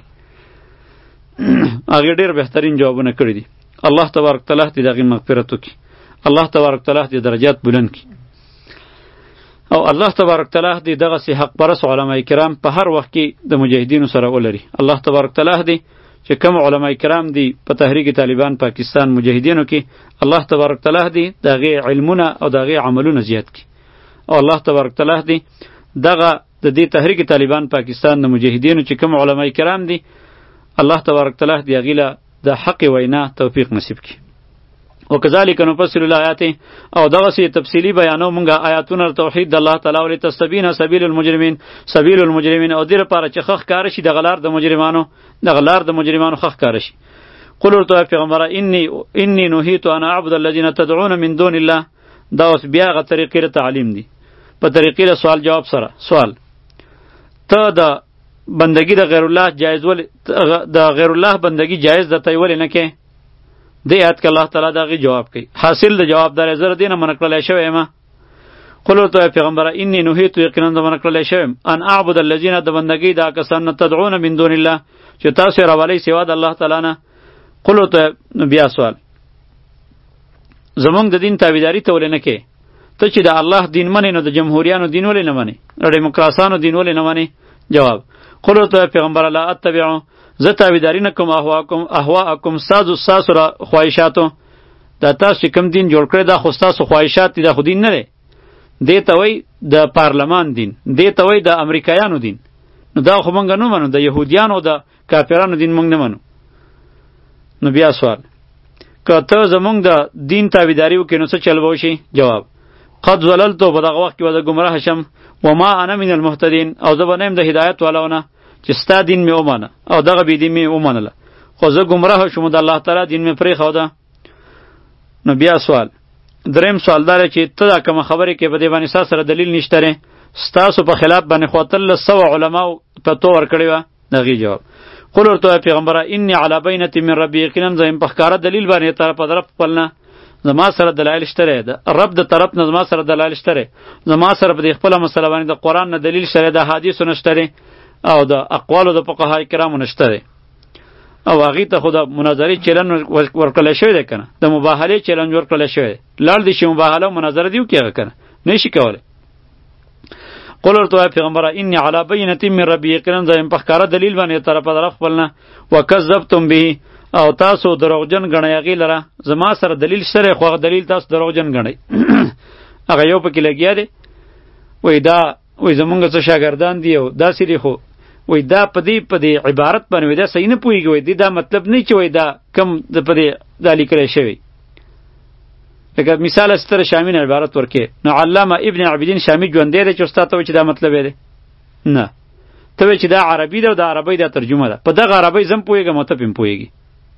هغه ډیر بهترین جوابونه کړی دي. الله تبارک تعالی دې دغه مغفرت وکړي الله تبارک تعالی دې درجات بلند کړي او الله تبارک تعالی دې دغه سي حق پرس علماء کرام په هر وخت کې د مجاهدینو سره ولري. الله تبارک تعالی دې چې کوم علماء کرام دي په تحریک طالبان پاکستان مجاهدینو کې الله تبارک تعالی دې دغه علمونه او دغه عملونه زیات کړي او الله تبارک تعالی دې دغه د دې تحریک طالبان پاکستان د مجاهدینو چې کوم علماء کرام دي الله تبارک تعالی دې غیله د حق وینا توفیق نصیب کړي. وکذالک نفصل الآیات او دغه سی تفصیلی بیانو مونږه آیاتونه توحید د الله تعالی او لتستبین سبیل المجرمین سبیل المجرمین او دیر پاره چې خخ کار شي د غلار د مجرمانو د غلار د مجرمانو خخ کار شي. قل ورته پیغمبر انی انی نهیت ان اعبد الذین تدعون من دون الله دا اوس بیا غ طریقې تعلیم دی په طریقې سوال جواب سره سوال ته د بندگی د غیر الله جایز ول د غیر الله بندگی جایز د تی ول نه کې د یاد ک الله تعالی دغه جواب کوي حاصل د جواب دار زره دینه من کړل شوی ما قل ورته پیغمبره انی نهیت یقینا د من کړل شوم ان اعبد الذین د بندګۍ دا کسان تدعون من دون الله چې تاسو راولئ سوا د الله تعالی نه. قل ورته بیا سوال زمونږ د دین تابعداري ته ولې نه کې؟ ته چې د الله دین منې نو د جمهوریانو دین ولې نه منې؟ د ډیموکراسانو دین ولې نه منې؟ جواب قل ورته پیغمبره لا اتبعو زه تابعداري نه کوم اهواکم اهواکم ستاسو ستاسو را خواهشاتو. دا تاسو چې کوم دین جوړ کړی دا خو ستاسو خواهشات دي، دا خو دین نه دی. دې ته وایي د پارلمان دین، دې ته وایي د امریکایانو دین. نو دا خو مونږ نه منو، د یهودیانو او د کافرانو دین مونږ نه منو. نو بیا سوال که ته زمونږ د دین تابعداري وکړې نو څه چل به وشي؟ جواب قد ضللتو په دغه وخت کې به زه ګمراه شم وما انا من المهتدین او زه به نه یم د هدایت والاونه چې ستا دین مې ومانه او دغه بې دین مې ومنله، خو زه ګمراه شوم د الله تعالی دین مې پرېښوده. نو بیا سوال دریم سوال دا دی چې ته دا کومه خبرې کې په دې باندې ستا سره دلیل نشته دی، ستاسو په خلاف باندې خو اتلس سوه علماو فتوا ورکړې وه. د هغې جواب قل ورته پیغمبره انی علی بینة من ربی یقینا زه یم په ښکاره دلیل باندې طرف طرف خپل نه، زما سره دلایل شته دی، د رب د طرف نه زما سره دلایل شته دی، زما سره په دې خپله مسله باندې د قرآن نه دلیل شته دی، د حدیثو نه شته دی او د اقوالو د فقهای کرامو نه شته دی. او هغې ته خو د مناظرې چلن ورکړلی شوی دی که نه، د مباهلې چلنج ورکړلی شوی دی، لاړ دې شي مباهله او مناظره دې وکړي هغه که نه نه شي کولی. قل ورته وایه پیغمبره انی علی بینة من ربی یقینا زه یم په ښکاره دلیل باندې طرفه طرف خپل نه وکذبتم به او تاسو دروغجن ګڼئ هغې لره. زما سره دلیل شته دی خو هغه دلیل تاسو دروغجن ګڼئ. هغه یو پکې لګیا دی وایي دا وایي زمونږ څه شاګردان دي او داسې دي، خو وایي دا په دې په دې عبارت باندې وایي دا صحیح نه پوهېږي، وایي دې دا مطلب نه چې وایي دا کم د په دې دا لیکلی شوی. لکه مثال ستر شامی نه عبارت ورکې نو علامه ابن عابدین شامی ژوندی دی چې استاد ته وایي چې دا مطلب یې دی نه، ته وایي چې دا عربي ده او د عربۍ دا ترجمه ده، په دغه عربۍ زه هم پوهېږم او ته پې هم پوهېږي.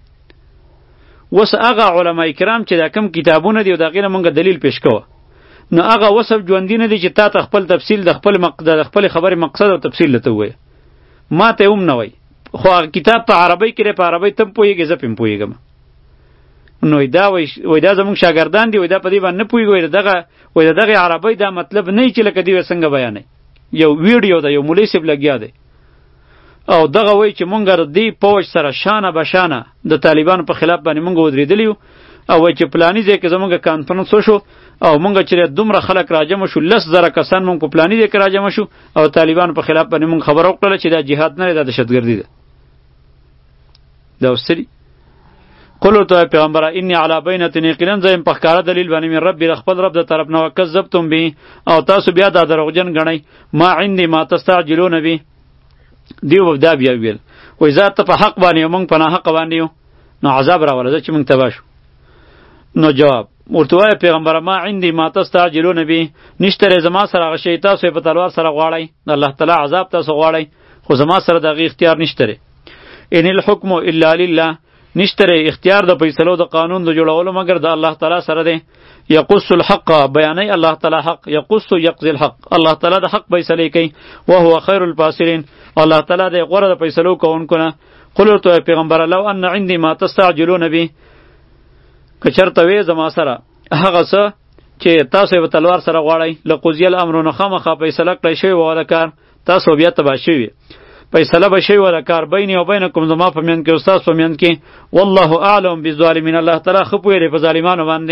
اوس هغه علما کرام چې دا کم کتابونه دي او د هغې نه مونږ دلیل پیش کوه، نو هغه وصف ژوندي نه دی چې تا ته خپل تفصیل د خپل مق... د خپلې خبرې مقصد او تفصیل درته ووایه، ما ته یې هم نه وایي، خو هغه کتاب په عربۍ کې دی، په عربۍ ته هم پوهېږې زه پې هم پوهېږم. نو دا وایي دا زمونږ شاګردان دي، وایي دا په دې باندې نه پوهېږي، وایي دغه وایي د دغې عربۍ دا مطلب نه وي چې لکه دوی څنګه بیانوي. یو ویډیو ده، یو مولوي صاحب لګیا دی او دغه وایي چې مونږ د دې پوج سره شانه به شانه د طالبانو په خلاف باندې مونږ ودرېدلي یو او وایي چې پلاني ځای کې زمونږ کانفرنس وشو او مونږ چې دومره خلک راجمع شو، لس زره کسان مونږ په پلاني ځای کې راجمع شو او طالبانو په خلاف باندې مونږ خبره وکړله چې دا جهاد نه دی، دا دهشتګردي ده. دا اوس څه دي؟ قل ورته پیغمبره انی علی بینة یقینا زه یم په ښکاره دلیل باندې من ربي د خپل رب د طرف نه وکذبتم به او تاسو بیا دا دروغجن ګڼئ ما عندي ما تستعجلون به. دیو دا بیا ویل وایي زه ته په حق باندې یو مونږ په ناحقه باندې یو نو عذاب راوله زه چې مونږ تباه شو. نو جواب ورته وایه پیغمبره ما عندي ما تستعجلون به نشته دی زما سره هغه شی تاسو یې په تلوار سره غواړئ، د الله تعالی عذاب تاسو غواړئ، خو زما سره د هغې اختیار نشته دی. ان الحکم الا لله نشته دی اختیار د فیصلو د قانون د جوړولو مګر د الله تعالی سره دی. یقص الحق بیانوي الله تعالی حق، یقص یقضي الحق الله تعالی د حق فیصلې کوي، وهو خیر الفاصلین الله تعالی د غوره د فیصلو کوونکو نه. قل ورته پیغمبره لو ان عندي ما تستعجلون به که چېرته وې زما سره هغه څه چې تاسو یې په تلوار سره غواړئ لقضي الامر نو خامخا فیصله کړی شوې وه د کار، تاسو بیا تباه شوي فیصله به شوې وه د کار بیني او بینکم زما په میند کې او ستاسو په میند کې. والله اعلم بالظالمین الله تعالی ښه پوهېږي په ظالمانو باندې.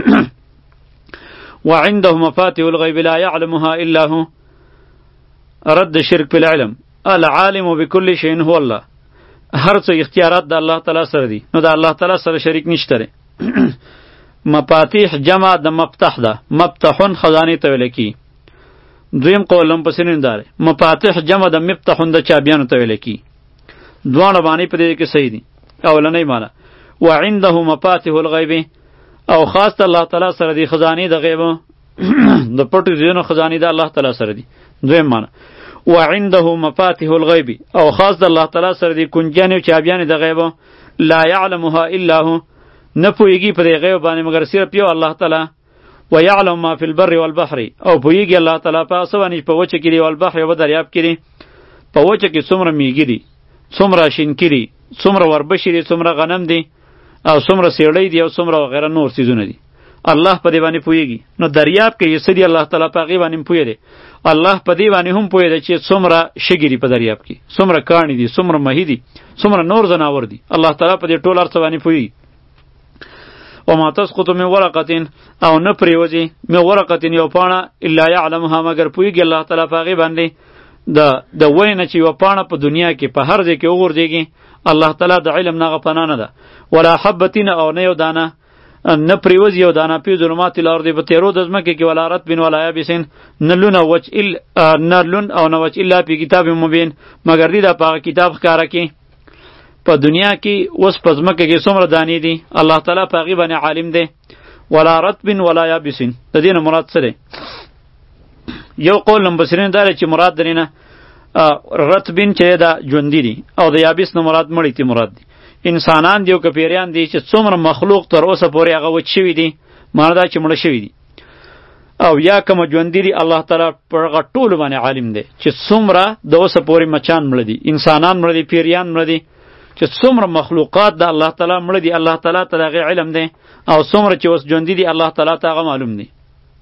وعنده مفاتيح الغیب لا يعلمها الا هو رد شرک په العلم العالم بكل شيء هو الله. هر څه اختیارات د الله تعالی سره دي نو د الله تعالی سره شریک نشته دی. مفاتیح جمع د مفتح ده، مفتحون خزانه ته ویل کی. دویم قولم پسینین داره مفاتیح جمع د مفتحون د چابیانو ته ویل کی. دوانه باندې په دې کې صحیح دي. اولنۍ معنی وعنده مفاتيح الغیب او خاص الله تعالی سره دی خزانه د غیب د پټو ځینو خزانه د الله تعالی سره دی. دویم معنی وعنده مفاتيح الغیب او خاص د الله تعالی سره دی کنجانه او چابیانه د غیب لا يعلمها الا هو نه پوهیږي په دې غیب باندې مگر صرف یو الله تعالی. ويعلم ما في البر والبحر او پوهیږي الله تعالی په څه باندې په وچه کې دی او البحر او دریاب کې دی. په وچه کې څومره میږي دي، څومره شینکي دي، څومره وربشي دي، څومره غنم دي او څومره سیړۍ دي او څومره غیره نور څیزونه دي. الله په دې باندې پوهیږي. نو دریاب کې یې سړي الله تعالی په هغې باندې پوهې دی. الله په دې باندې هم پوهې دی چې څومره شګې دي په دریاب کې، څومره کاڼي دي، څومره مهي دي، څومره نور ځناور دي. الله تعالی په دې ټول هر څه باندې پوهیږي. وما تسقط من ورقة او نه پریوځي من ورقة یو پاڼه الا یعلمها مگر پوهیږي الله تعالی په هغې باندې. د د ونې نه چې یوه پاڼه په دنیا کې په هر ځای کې وغورځېږي الله تعالی د علم نه هغه پناه نه ده. ولا حبتین او نه یو دانه نه پریوځي یو دانه پی ظلمات الارض په تیرو د ځمکې کې ولا رطب ولا یابس نه لون او وچ ال نه لون او نه وچ الا په کتاب مبین مگر دې د په کتاب ښکاره کې. په دنیا کې اوس په ځمکه کې څومره دانې دي الله تعالی په هغې باندې عالم دی. ولا رطب ولا یابس د دې نه مراد څه دی؟ یو قول مفسرین دا دی چې مراد درې نه رطبین چې دا ژوندي دي او د یابس نه مراد مړي تی مراد دي. انسانان دی او که پیریان دي چې څومره مخلوق تر اوسه پورې هغه وچ شوي دي معنی دا چې مړه شوي دي. او یا کومه ژوندي دي الله تعالی په هغه ټولو باندې عالم دی چې څومره د اوسه پورې مچان مړه دي، انسانان مړه دي، پیریان مړه دي، چې څومره مخلوقات د الله تعالی مړه دي الله تعالی ته د هغې علم دی. او څومره چې اوس ژوندي دي الله تعالی ته هغه معلوم دی.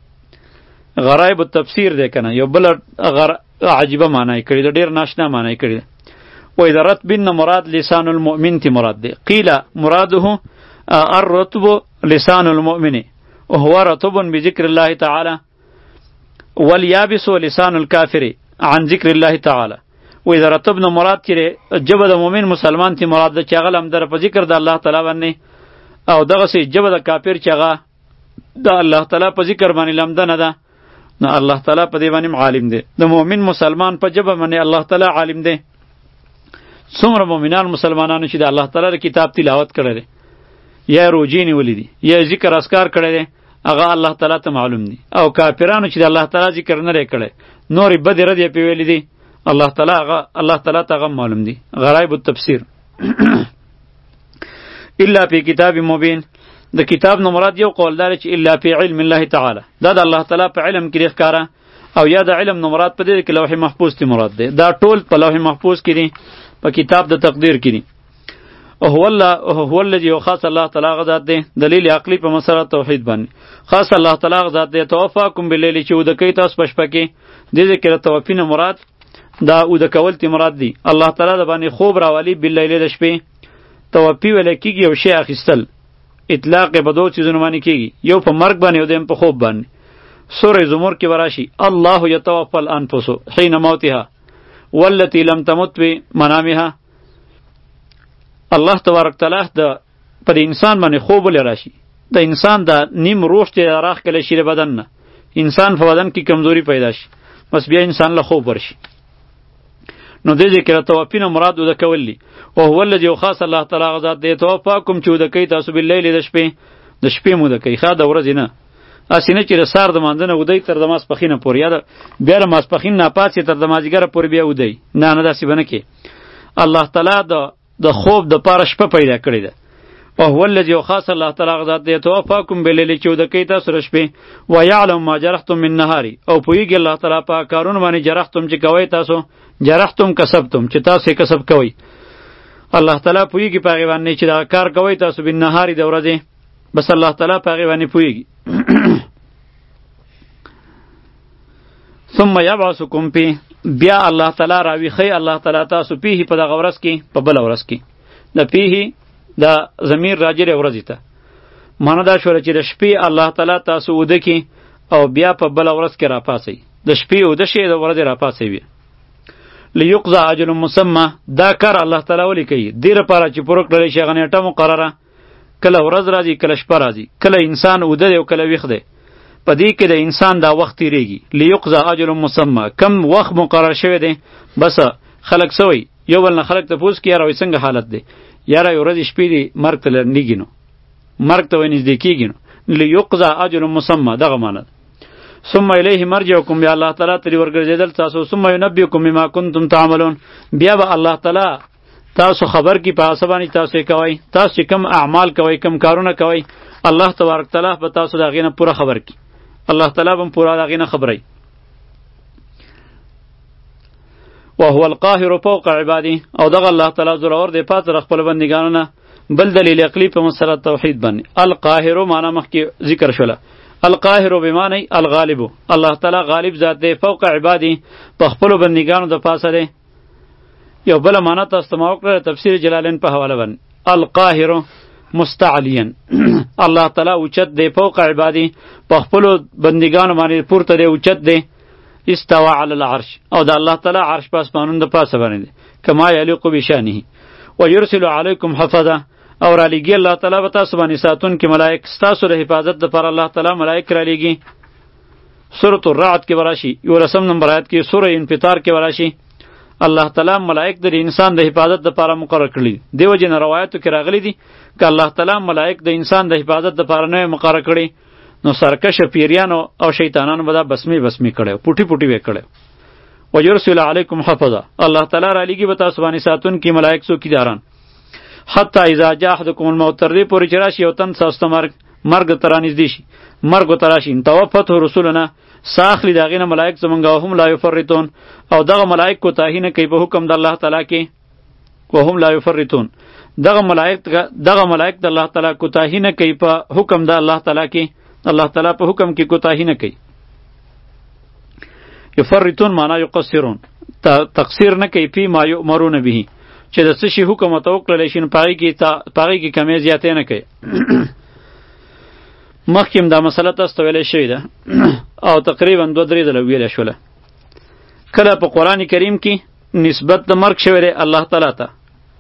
غرایب التفسیر دی کنه یو بل غر عجیبه معنی کړی ده، ډیر ناشنا معنی کړی ده. وای د رطب نه مراد لسان المؤمن تی مراد دی. قیل مراده الرطب لسان المؤمن وهو رطب بذکر الله تعالی والیابس لسان الکافر عن ذکر الله تعالی. وای د رطب نه مراد چې جبه د مؤمن مسلمان تی مراد ده چې هغه لمدره په ذکر د الله تعالی باندې، او دغسې جبه د کافر چې هغه د الله تعالی په ذکر باندې لمده نه ده. نو الله تعالی په دې باندې عالم دی. د مؤمن مسلمان په جبه باندې الله تعالی عالم دی. څومره مؤمنان مسلمانانو چې د الله تعالی د کتاب تلاوت کړی دی یا روجې نیولې دي یا ذکر اذکار کړی دی هغه الله تعالی ته معلوم دی. او کافرانو چې د الله تعالی ذکر نه دی کړی نورې بدې ردې پې ویلې دي الله تعالی هغه الله تعالی ته هغه معلوم دی. غرایب التفسیر الا فی کتاب مبین د کتاب نه مراد یو قول دار چې الا فی علم الله تعالی دا د الله تعالی په علم کې ښکاره، او یا د علم نه مراد په دې کې لوح محفوظ تی مراد دی. دا ټول په لوح محفوظ کې دي، په کتاب د تقدیر کې دي. او هو الله هو الذی خاص الله تعالی غذات دی دلیل عقلی په مسله توحید باندې. خاص الله تعالی غذات دی توفاکم باللیل چې ود کوي تاسو په شپه کې. دې ذکر توفین مراد دا ود کول تی مراد دی. الله تعالی د باندې خوب راولي باللیل د شپې. توفی ول کېږي او شی اخیستل اطلاق به دوه چیزونه باندې کېږي، یو په مرګ باندې او دیم په خوب باندې. سوره زمر کې وراشي الله یتوفى الانفس حين موتها والتي لم تمت بمنامها. الله تبارک تعالی د پر انسان باندې خوب ولې راشي، د انسان د نیم روح چې راخ کله شي بدن نه، انسان په بدن کې کمزوري پیدا شي بس بیا انسان له خوب ورشي. نو دې ذکر توفین مراد د کولی او هو الذی خاص الله تعالی غذات دی توفاکم چې د کوي تاسو باللیل د شپې د شپې مو د کوي خا د ورځې نه اسینه چې رسار د ماندنه ودی تر د ماسپخینه پورې یا بیا د ماسپخین نه پاتې تر د مازیګره پورې بیا ودی نه نه داسې بنه کې الله تعالی د د خوب د پاره شپه پیدا کړی ده. او هو الذی خاص الله تعالی غذات دی توفاکم باللیل چې د کوي تاسو شپې و یعلم ما جرحتم من نهار او پویږي الله تعالی په کارونه باندې جرحتم چې کوي تاسو جرحتم کسبتم چې تاسو کسب کوي. الله تعالی پویږي په غیوانې چې دا کار کوي تاسو بن نهاری د ورځې بس الله تعالی په غیوانې پویږي. ثم یبعثکم فی بیا الله تعالی راوی خی الله تعالی تاسو پیه په دغه ورځ کې په بل ورځ کې د پیه دا ضمیر راجع دی ورځې ته معنی دا شوله چې د شپې الله تعالی تاسو وده کې او بیا په بل ورځ کې راپاسئ د شپې وده شي د ورځې راپاسئ وي لیقضى اجل مسمى دا کار الله تعالی ولی کوي دې لپاره چې پوره کړل شي هغه نیټه مقرره کله ورځ راځي کله شپه راځي کله انسان وده دی او کله ویښ دی په دې کې د انسان دا وخت تیریږي لیقضى اجل مسمى کم وخت مقرر شوی دی بس خلق سوی یو بل نه خلق ته پوس کې راوي څنګه حالت دی یاره یو ورځ شپې دی مرګ ته لنډیږي نو مرګ ته ونږدې کېږي نو لیقضى اجل مسمى دغه معنی ثم الیه مرجعکم یا الله تعالی تری ورګرځیدل تاسو ثم ینبئکم بما کنتم تعملون بیا به الله تعالی تاسو خبر کی په حسابانی تاسو کوي تاسو کم اعمال کوي کم کارونه کوي الله تبارک تعالی به تاسو دا غینه پوره خبر کی الله تعالی به پوره دا غینه خبري وهو القاهر فوق عباده او دغه الله تعالی زورور دی پاتره خپل بندگانو نه بل دلیل عقلی په مسله توحید باندې. القاهر معنا مخکې ذکر شوله. القاهر بمعنی الغالب، الله تعالی غالب ذات دی فوق عبادی، په خپل بندگانو د پاسه دی. یو بل معنا تاسو ته ما وکړه تفسیر جلالین په حواله باندې. القاهر مستعلیا، الله تعالی اوچت دی فوق عبادی، په خپل بندگانو باندې پورته دی، اوچت دی. استوى علی العرش، او د الله تعالی عرش په اسمانونو د پاسه باندې دی، کما یلیق بشانه. ويرسل علیکم حفظه، او را لیږي الله تعالی به تاسو باندې ساتونکي ملائک، ستاسو د حفاظت دپاره الله تعالی ملائک را لیږي. سورة الرعد کې به راشي، یولسم نمبر آیت کې، سوره انفطار کې به راشي. الله تعالی ملائک د انسان د حفاظت دپاره مقرر کړي. دیو جن روایتو کې راغلي دي که الله تعالی ملائک د انسان د حفاظت دپاره نه مقرر کړي، نو سرکشه پیریانو او شیطانانو به دا بسمی بسمی کړي، پوټي پوټي به کړي. ويرسل علیکم حفظه، الله تعالی را لیږي به تاسو باندې ساتونکي ملائک څوکیداران. حتی اذا جاء احدکم الموت، تر دې پورې چې راشي یو تن ستاسو ته مرګ، مرګ ته رانږدې شي، مرګ ورته راشي. توفته رسولنا، ساه اخلي د هغې نه ملائک زمونږ، وهم لا یفرطون، او دغه ملائک کوتاهي نه کوي په حکم د الله تعالی کې. وهم لا یفرطون، دغه ملائک دغه ملائک د الله تعالی کوتاهي نه کوي په حکم د الله تعالی کې، الله تعالی په حکم کې کوتاهي نه کوي. یفرطون معنا یقصرون، تقصیر نه کوي فی ما یؤمرون به، چې د څه شي حکم ورته وکړلی شي نو په هغې کې په هغې کې کمې زیاتې نه کوي. مخکې هم دا مسله تاسو ته ویلی شوې ده او تقریبا دوه درې ځله ویلی شوله. کله په قرآن کریم کې نسبت د مرګ شوی دی الله تعالی ته،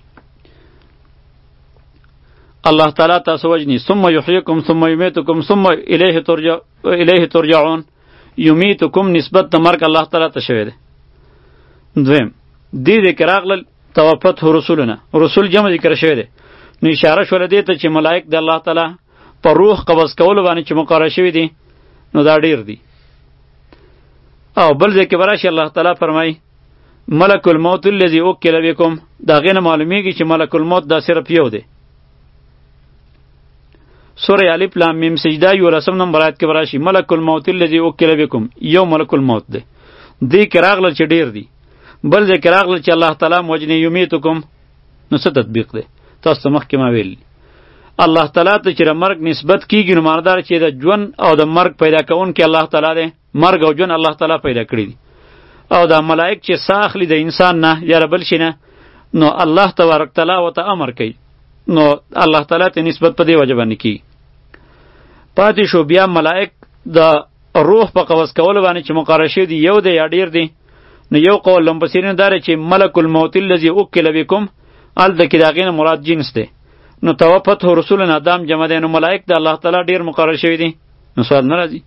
الله تعالی تاسو وجني ثم یحییکم ثم یمیتکم ثم الیه ترجع الیه ترجعون. یمیتکم نسبت د مرګ الله تعالی ته شوی دی. دویم دې دې کې راغلل توفته رسولنا، رسول جمع ذکر شوی دی، نو اشاره شوله دې ته چې ملائک د الله تعالی په روح قبض کولو باندې چې مقرر شوي دي نو دا ډیر دي. او بل ځای کې به راشي الله تعالی فرمایي ملک الموت الذي وکل بکم، د هغې نه معلومیږي چې ملک الموت دا صرف یو دی. سوره الف لام میم سجده یولسم نمبر آیت کې به راشي ملک الموت الذي وکل بکم، یو ملک الموت دی. دې کې راغلل چې ډیر دي. بل ځای کې راغلل چې الله تعالی موجنی یمیتکم، نو څه تطبیق دی؟ تاسو ته مخکې ما ویل الله تعالی ته چې مرګ نسبت کیږي نو ماندار چې د ژوند او د مرګ پیدا کوونکی الله تعالی دی، مرګ او ژوند الله تعالی پیدا کړی دي. او دا ملائک چې ساه اخلي د انسان نه یا بل شي نه، نو الله تبارک تعالی ورته امر کوي، نو الله تعالی ته نسبت په دې وجه باندې کیږي. پاتې شو بیا ملائک د روح په قبض کولو باندې چې مقرر شوي دي یو دی یا ډیر دی. نو یو قول لمپسیرین داره چې ملک الموت الذي وکل بکم، هلته کې د هغې نه مراد جنس دی. نو توفته رسولنا دام جمع دی، نو ملائک د الله تعالی ډیر مقرر شوي دي، نو سوال نه راځي.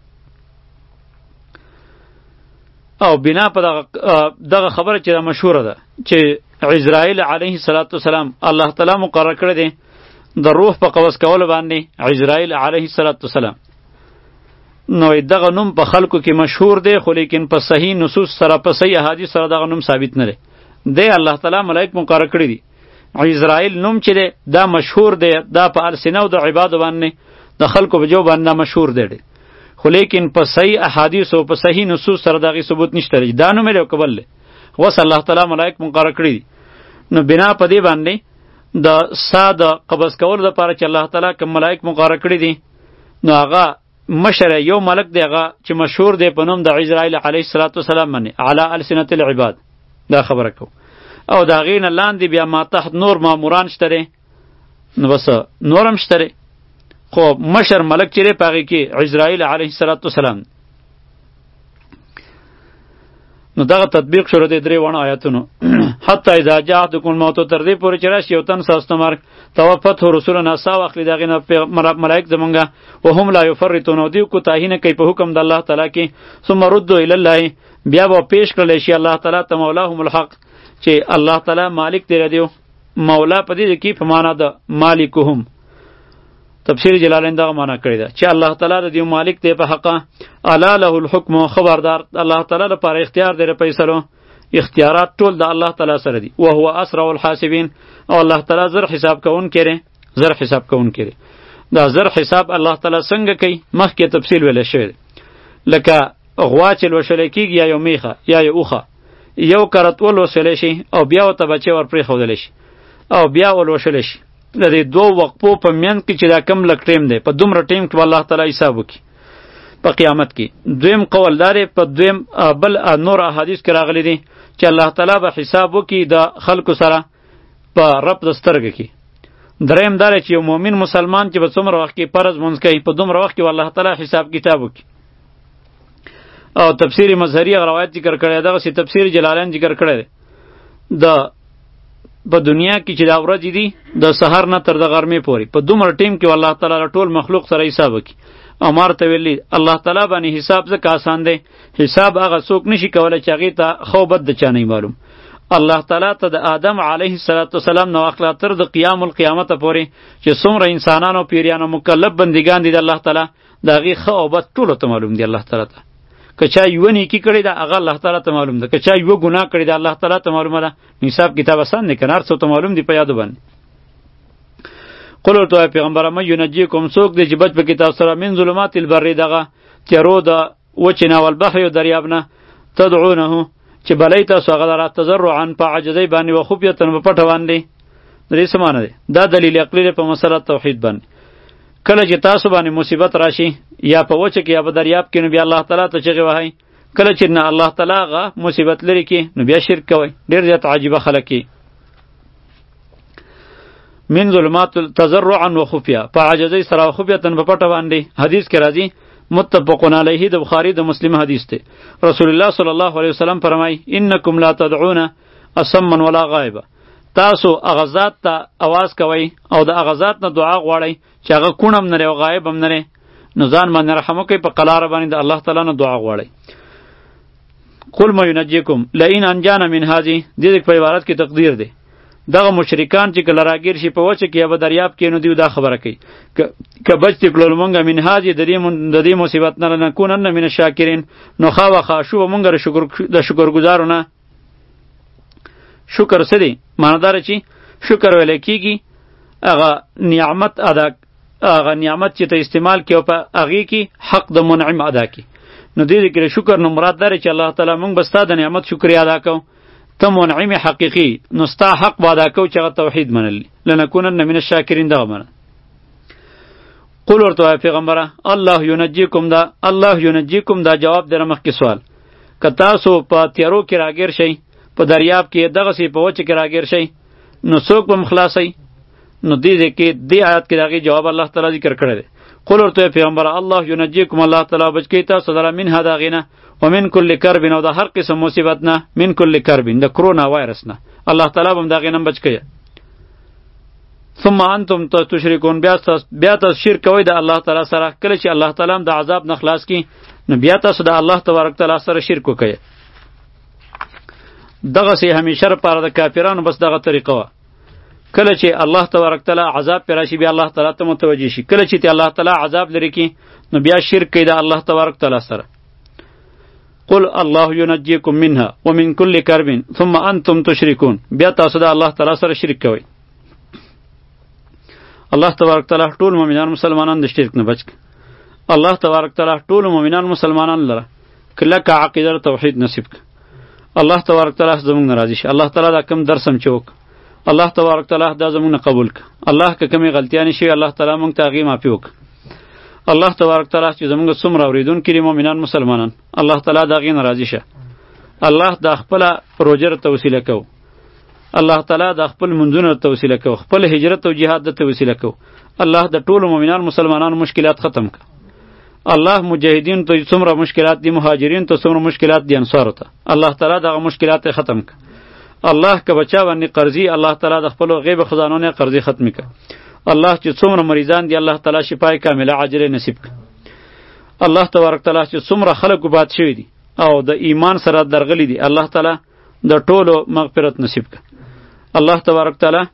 او بنا په دغه خبره چې دا مشهوره ده چې عزرائیل علیه السلام الله تعالی مقرر کړی دی د روح په قبض کولو باندې، عزرائیل علیه السلام. نو دغه نوم په خلکو کې مشهور دی، خو لیکن په صحیح نصوص سره په صحیح احادیث سره دغه نوم ثابت نه دی. دی الله تعالی ملائک مقرر کړی دي. عزرائیل نوم چې دی دا مشهور دی، دا په السنه او د عبادو باندې د خلکو په جو باندې مشهور دی، خو لیکن په صحیح احادیث او په صحیح نصوص سره دغه ثبوت نشته دی. دا نوم یې قبول دی، وس الله تعالی ملائک مقرر کړی دي. نو بنا په دې باندې د ساده قبض کول لپاره چې الله تعالی کوم ملائک مقرر کړی دي، نو هغه مشر یو ملک دی هغه چې مشهور دی په نوم د عزرائیل علیه السلام باندې علی السنة العباد. دا خبره کو او دا غین لاندې بیا ما تحت نور ماموران شته دی، نو بس نورم شته دی، خو مشر ملک چې دی په هغې کې عزرائیل علیه السلام. نو دغه تطبیق شروع دی درې وړه آیاتونو. حتی اذا جاء احدکم الموت، تر دې پورې چې راشي یو تن ستاسو ته مرګ، توفته رسولنا ساه واخلي د هغې نه ملایک زمونږه، وهم لا یفرطون، او دوی کوتاهي نه کوي په حکم د الله تعالی کې. ثم ردوا الی الله، بیا به پیش کړلی شي الله تعالی ته مولاهم الحق، چې الله تعالی مالک دی ردیو. مولا په دې کې په معنا د مالکهم، تفسیر جلالین دغه معنا کړی ده چې الله تعالی د دیو مالک دی په حقه. الا له الحکم، خبردار الله تعالی لپاره اختیار دی د فیصلو، اختیارات ټول د الله تعالی سره دي. او هو اسرع الحاسبین، او الله تعالی زر حساب کوون کړي، زر حساب کوون کړي. دا زر حساب الله تعالی څنګه کوي مخکې تفصیل ویل شوی، لکه غوا چې لوشلی کېږي یا یو میخه یا یو اوښه، یو کرت ولوسلی شي او بیا ورته بچې ور پرېښودلی شي او بیا ولوشلی شي، د دې دوه وقفو په منځ کې چې دا کم لک ټیم دی په دومره ټیم کې الله تعالی حساب وکړي په قیامت کې. دویم قول دار په دویم بل نور احادیث کې راغلي دي چې الله تعالی به حساب وکړي د خلکو سره په رب د سترګې کې. دریم دار چې یو مؤمن مسلمان چې په څومره وخت کې فرض مونږ کوي په دومره وخت کې الله تعالی حساب کتاب وکړي. او تفسیر مظهری روایت ذکر کړی دغه سی تفسیر جلالین ذکر کړی دی د په دنیا کې چې دا ورځې دي د سحر نه تر د غرمې پورې په دومره ټیم کې الله تعالی ټول مخلوق سره حساب وکړي. امر ته ویلي الله تعالی باندې حساب ځکه آسان دی، حساب هغه څوک نشي کولی چې هغې ته ښه او بد د چا نه معلوم. الله تعالی ته د آدم علیه السلام نه واخله تر د قیام القیامت پورې چې څومره انسانان او پیریان او مکلف بندگان دي د الله تعالی د هغې ښه او بد ټولو ته معلوم دی الله تعالی ته. که چا یوه نیکي کړې ده هغه الله تعالی ته معلوم ده، که چا یوه ګناه کړې ده الله تعالی ته معلومه ده. حساب کتاب آسان دی که نه هر څه ته معلوم دی په یادو باندې. قل ورته وایه پیغمبره من ینجیکم څوک دی چې بچ پکې تاسو سره من ظلمات البر دغه تیارو د وچې نه والبحر او دریاب نه تدعونه چې بلی تاسو هغه لره تضرعا په عاجزۍ باندې و خفیة په پټه باندې. درې څه معنی دی؟ دا دلیل عقلی دی په مسله توحید باندې. کله چې تاسو باندې مصیبت راشي یا په وچه کې یا په دریاب کې نو بیا الله تعالی ته چغې وهئ. کله چې نه الله تعالی هغه مصیبت لرې کړي نو بیا شرک کوئ. ډېر زیات عجیبه خلک یې. من ظلمات تضرعا و خفیه په عاجزۍ سره و خفیة په پټه باندې. حدیث کې راځي متفقون علیه د بخاری د مسلم حدیث دی. رسول الله صلی الله علیه وسلم فرمای انکم لا تدعون اصما ولا غائبا. تاسو هغه ذات ته आवाज کوئ او د هغه ذات نه دعا غواړئ چې هغه کوڼ هم نه لري او غایب هم نه لري. نو ځان باندې رحم وکئ په قلاره باندې د الله تعالی نه دعا غواړئ. قل ما ینجیکم لئن انجانا من هذه دې په عبارت کې تقدیر دی. دغه مشرکان چې کله راګیر شي په وچه کې یا په دریاب کې نو دوی دا خبره کوي که بچ تکړو مونږه من هذه د دې د دې مصیبت نه نکونن من الشاکرین نو خواخا شو مونږ شکر د شکرګزارونه. شکر څه دی؟ معنادار چې شکر ویل کېږي هغه نعمت ادا هغه نعمت چې ته استعمال کړې او په هغې کې حق د منعم ادا کړي. نو دې کې شکر نو مراد دا چې الله تعالی مونږ به ستا د نعمت شکریا ادا کوو. ته منعم حقیقي نو ستا حق به ادا کوو چې هغه توحید منلی. لنکونن من الشاکرین دغه منه. قل ورته وایه پیغمبره الله ینجیکم دا الله ینجیکم دا جواب دی مخکې سوال. که تاسو په تیارو کې راګیر شئ په دریاب کې دغسې په وچه کې راګیر شئ نو څوک به مخلاصئ؟ نو دې دې کې دې آیات کې د هغې جواب الله تعالی ذکر کړی دی. قل ورته وایه پیغمبره الله ینجیکم الله تعالی بچ کوي تاسو لره منها د هغې نه ومن کل کرب او د هر قسم مصیبت نه من کل کرب د کرونا وایرس نه الله تعالی به هم د هغې نه بچ کوي. ثم انتم تشرکون بیا تاسو بیا تاسو شرک کوئ د الله تعالی سره. کله چې الله تعالی هم د عذاب نه خلاص کړي نو بیا تاسو د الله تبارک تعالی سره شرک وکړئ. دغسې همیشه لپاره د کافرانو بس دغه طریقه وه. کله چې الله تبارک تعالی عذاب پې راشي بیا الله تعالی ته متوجه شي. کله چې الله تعالی عذاب لرې کړي نو بیا شرک کوي د الله تبارک تعالی سره. قل الله ینجیکم منها ومن کل کرب ثم انتم تشرکون بیا تاسو د الله تعالی سره شرک کوئ. الله تبارک تعالی ټول مؤمنان مسلمانان د شرک نه بچ کړي. الله تبارک تعالی ټول مؤمنان مسلمانان لره کلکه عقیده توحید نصیب کړي. الله تبارک تعالی زموږ نه راضي شي. الله تعالی دا کم درس هم چې وکړه الله تبارک تعالی دا زموږ نه قبول کړه. الله که کمې غلطیانې شوي الله تعالی موږ ته هغې معافي وکړه. الله تبارک تعالی چې زموږ څومره اورېدونکي دي مؤمنان مسلمانان الله تعالی د هغې نه راضي شه. الله دا خپله روژه ته وسیله کو. الله تعالی دا خپل منځونه ته وسیله کو. خپل هجرت او جهاد ته وسیله کو. الله د ټولو مؤمنان مسلمانانو مشکلات ختم کړه. الله مجاهدین ته څومره مشکلات دي مهاجرین ته څومره مشکلات دي انصارو ته الله تعالی دغه مشکلات ختم کړه. الله که بچا باندې قرضی الله تعالی د خپل غیب خزانو نه قرضی ختم کړه. الله چې څومره مریضان دي الله تعالی شفای کامله عاجله نصیب کړه. الله تبارک تعالی چې څومره خلق وبات شوی دي او د ایمان سره درغلي دي الله تعالی د ټولو مغفرت نصیب کړه. الله تبارک تعالی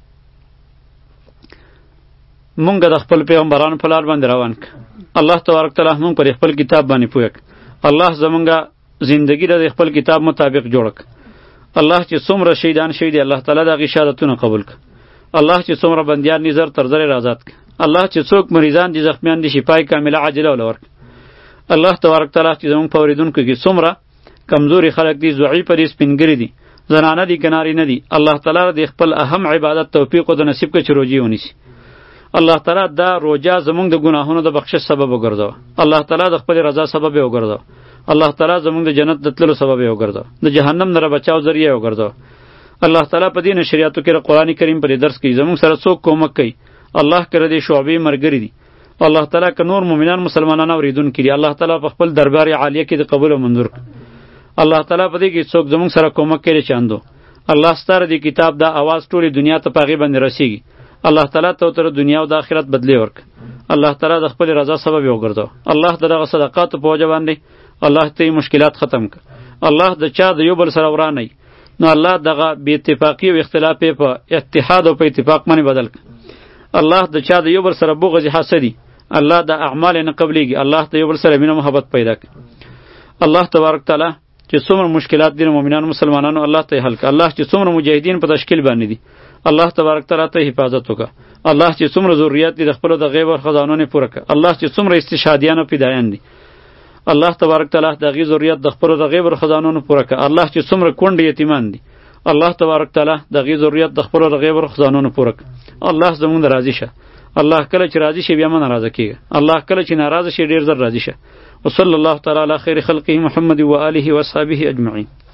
مونږ د خپل پیغمبرانو په لار باندې روان کړه. الله تبارک تعالی مونږ پر خپل کتاب باندې پوهه کړه. الله زمونږه زندگی د خپل کتاب مطابق جوړ کړه. الله چې څومره شهیدان شوي دي الله تعالی د هغې شهادتونه قبول کړه. الله چې څومره بندیان دي زر تر زر یې آزاد کړه. الله چې څوک مریضان دي زخمیان دي شفای کامله عاجله وله ورکړه. الله تبارک تعالی چې زمونږ په اورېدونکو کې څومره کمزوري خلک دي ضعیفه دي سپینګري دي زنانه دي کناری نه دي الله تعالی د خپل اهم عبادت توفیق او د نصیب کې چروجی ونیسي الله تعالی دا روجا زمونږ د ګناهونو د بخشش سبب وګرځاو الله تعالی د خپل رضا سبب وګرځاو الله تعالی زمونږ د جنت د تللو سبب وګرځاو د جهنم نه بچاو ذریعہ وګرځاو الله تعالی په دین شریعتو کې قرآن کریم پر درس کې زمونږ سره څوک کومک کوي الله کړه دې شعبې مرګري دي الله تعالی که نور مؤمنان مسلمانان اوریدون کړي الله تعالی په خپل دربار عالیه کې د قبول او منظور الله تعالی په دې کې څوک زمونږ سره کومک کوي چاندو الله ستاره دې کتاب دا आवाज ټولې دنیا ته پاغي باندې رسیږي الله تعالی ته تر دنیا او د آخرت بدلی ورک الله تعالی د خپل رضا سبب وګرځاو الله دغه صدقات په وجه باندې الله ته مشکلات ختم ک الله د چا د یو بل سره ورانه نو الله دغه بی اتفاقی او اختلاف په اتحاد او په اتفاق باندې بدل ک الله د چا د یو بل سره بغض حسدی الله د اعمال نه قبليږي الله ته یو بل سره مینه محبت پیدا ک الله تبارک تعالی چې څومره مشکلات دي مؤمنانو مسلمانانو الله ته حل ک الله چې څومره مجاهدین په تشکیل باندې دي الله تبارک تعالی ته حفاظت وکړه الله چې څومره ضرورت دي د خپل د غیب او خزانو نه پوره کړه الله چې څومره استشهادیان او فدایان دي الله تبارک تعالی د غی ضرورت د خپل د غیب او خزانو نه پوره کړه الله چې څومره کونډ یتیمان دي الله تبارک تعالی د غی ضرورت د خپل د غیب او خزانو نه پوره کړه الله زموږ راضی شه الله کله چې راضی شي بیا من ناراضه کیږي الله کله چې ناراضه شي ډیر زر راضی شه وصلی الله تعالی علی خیر خلقه محمد و آله و صحبه اجمعین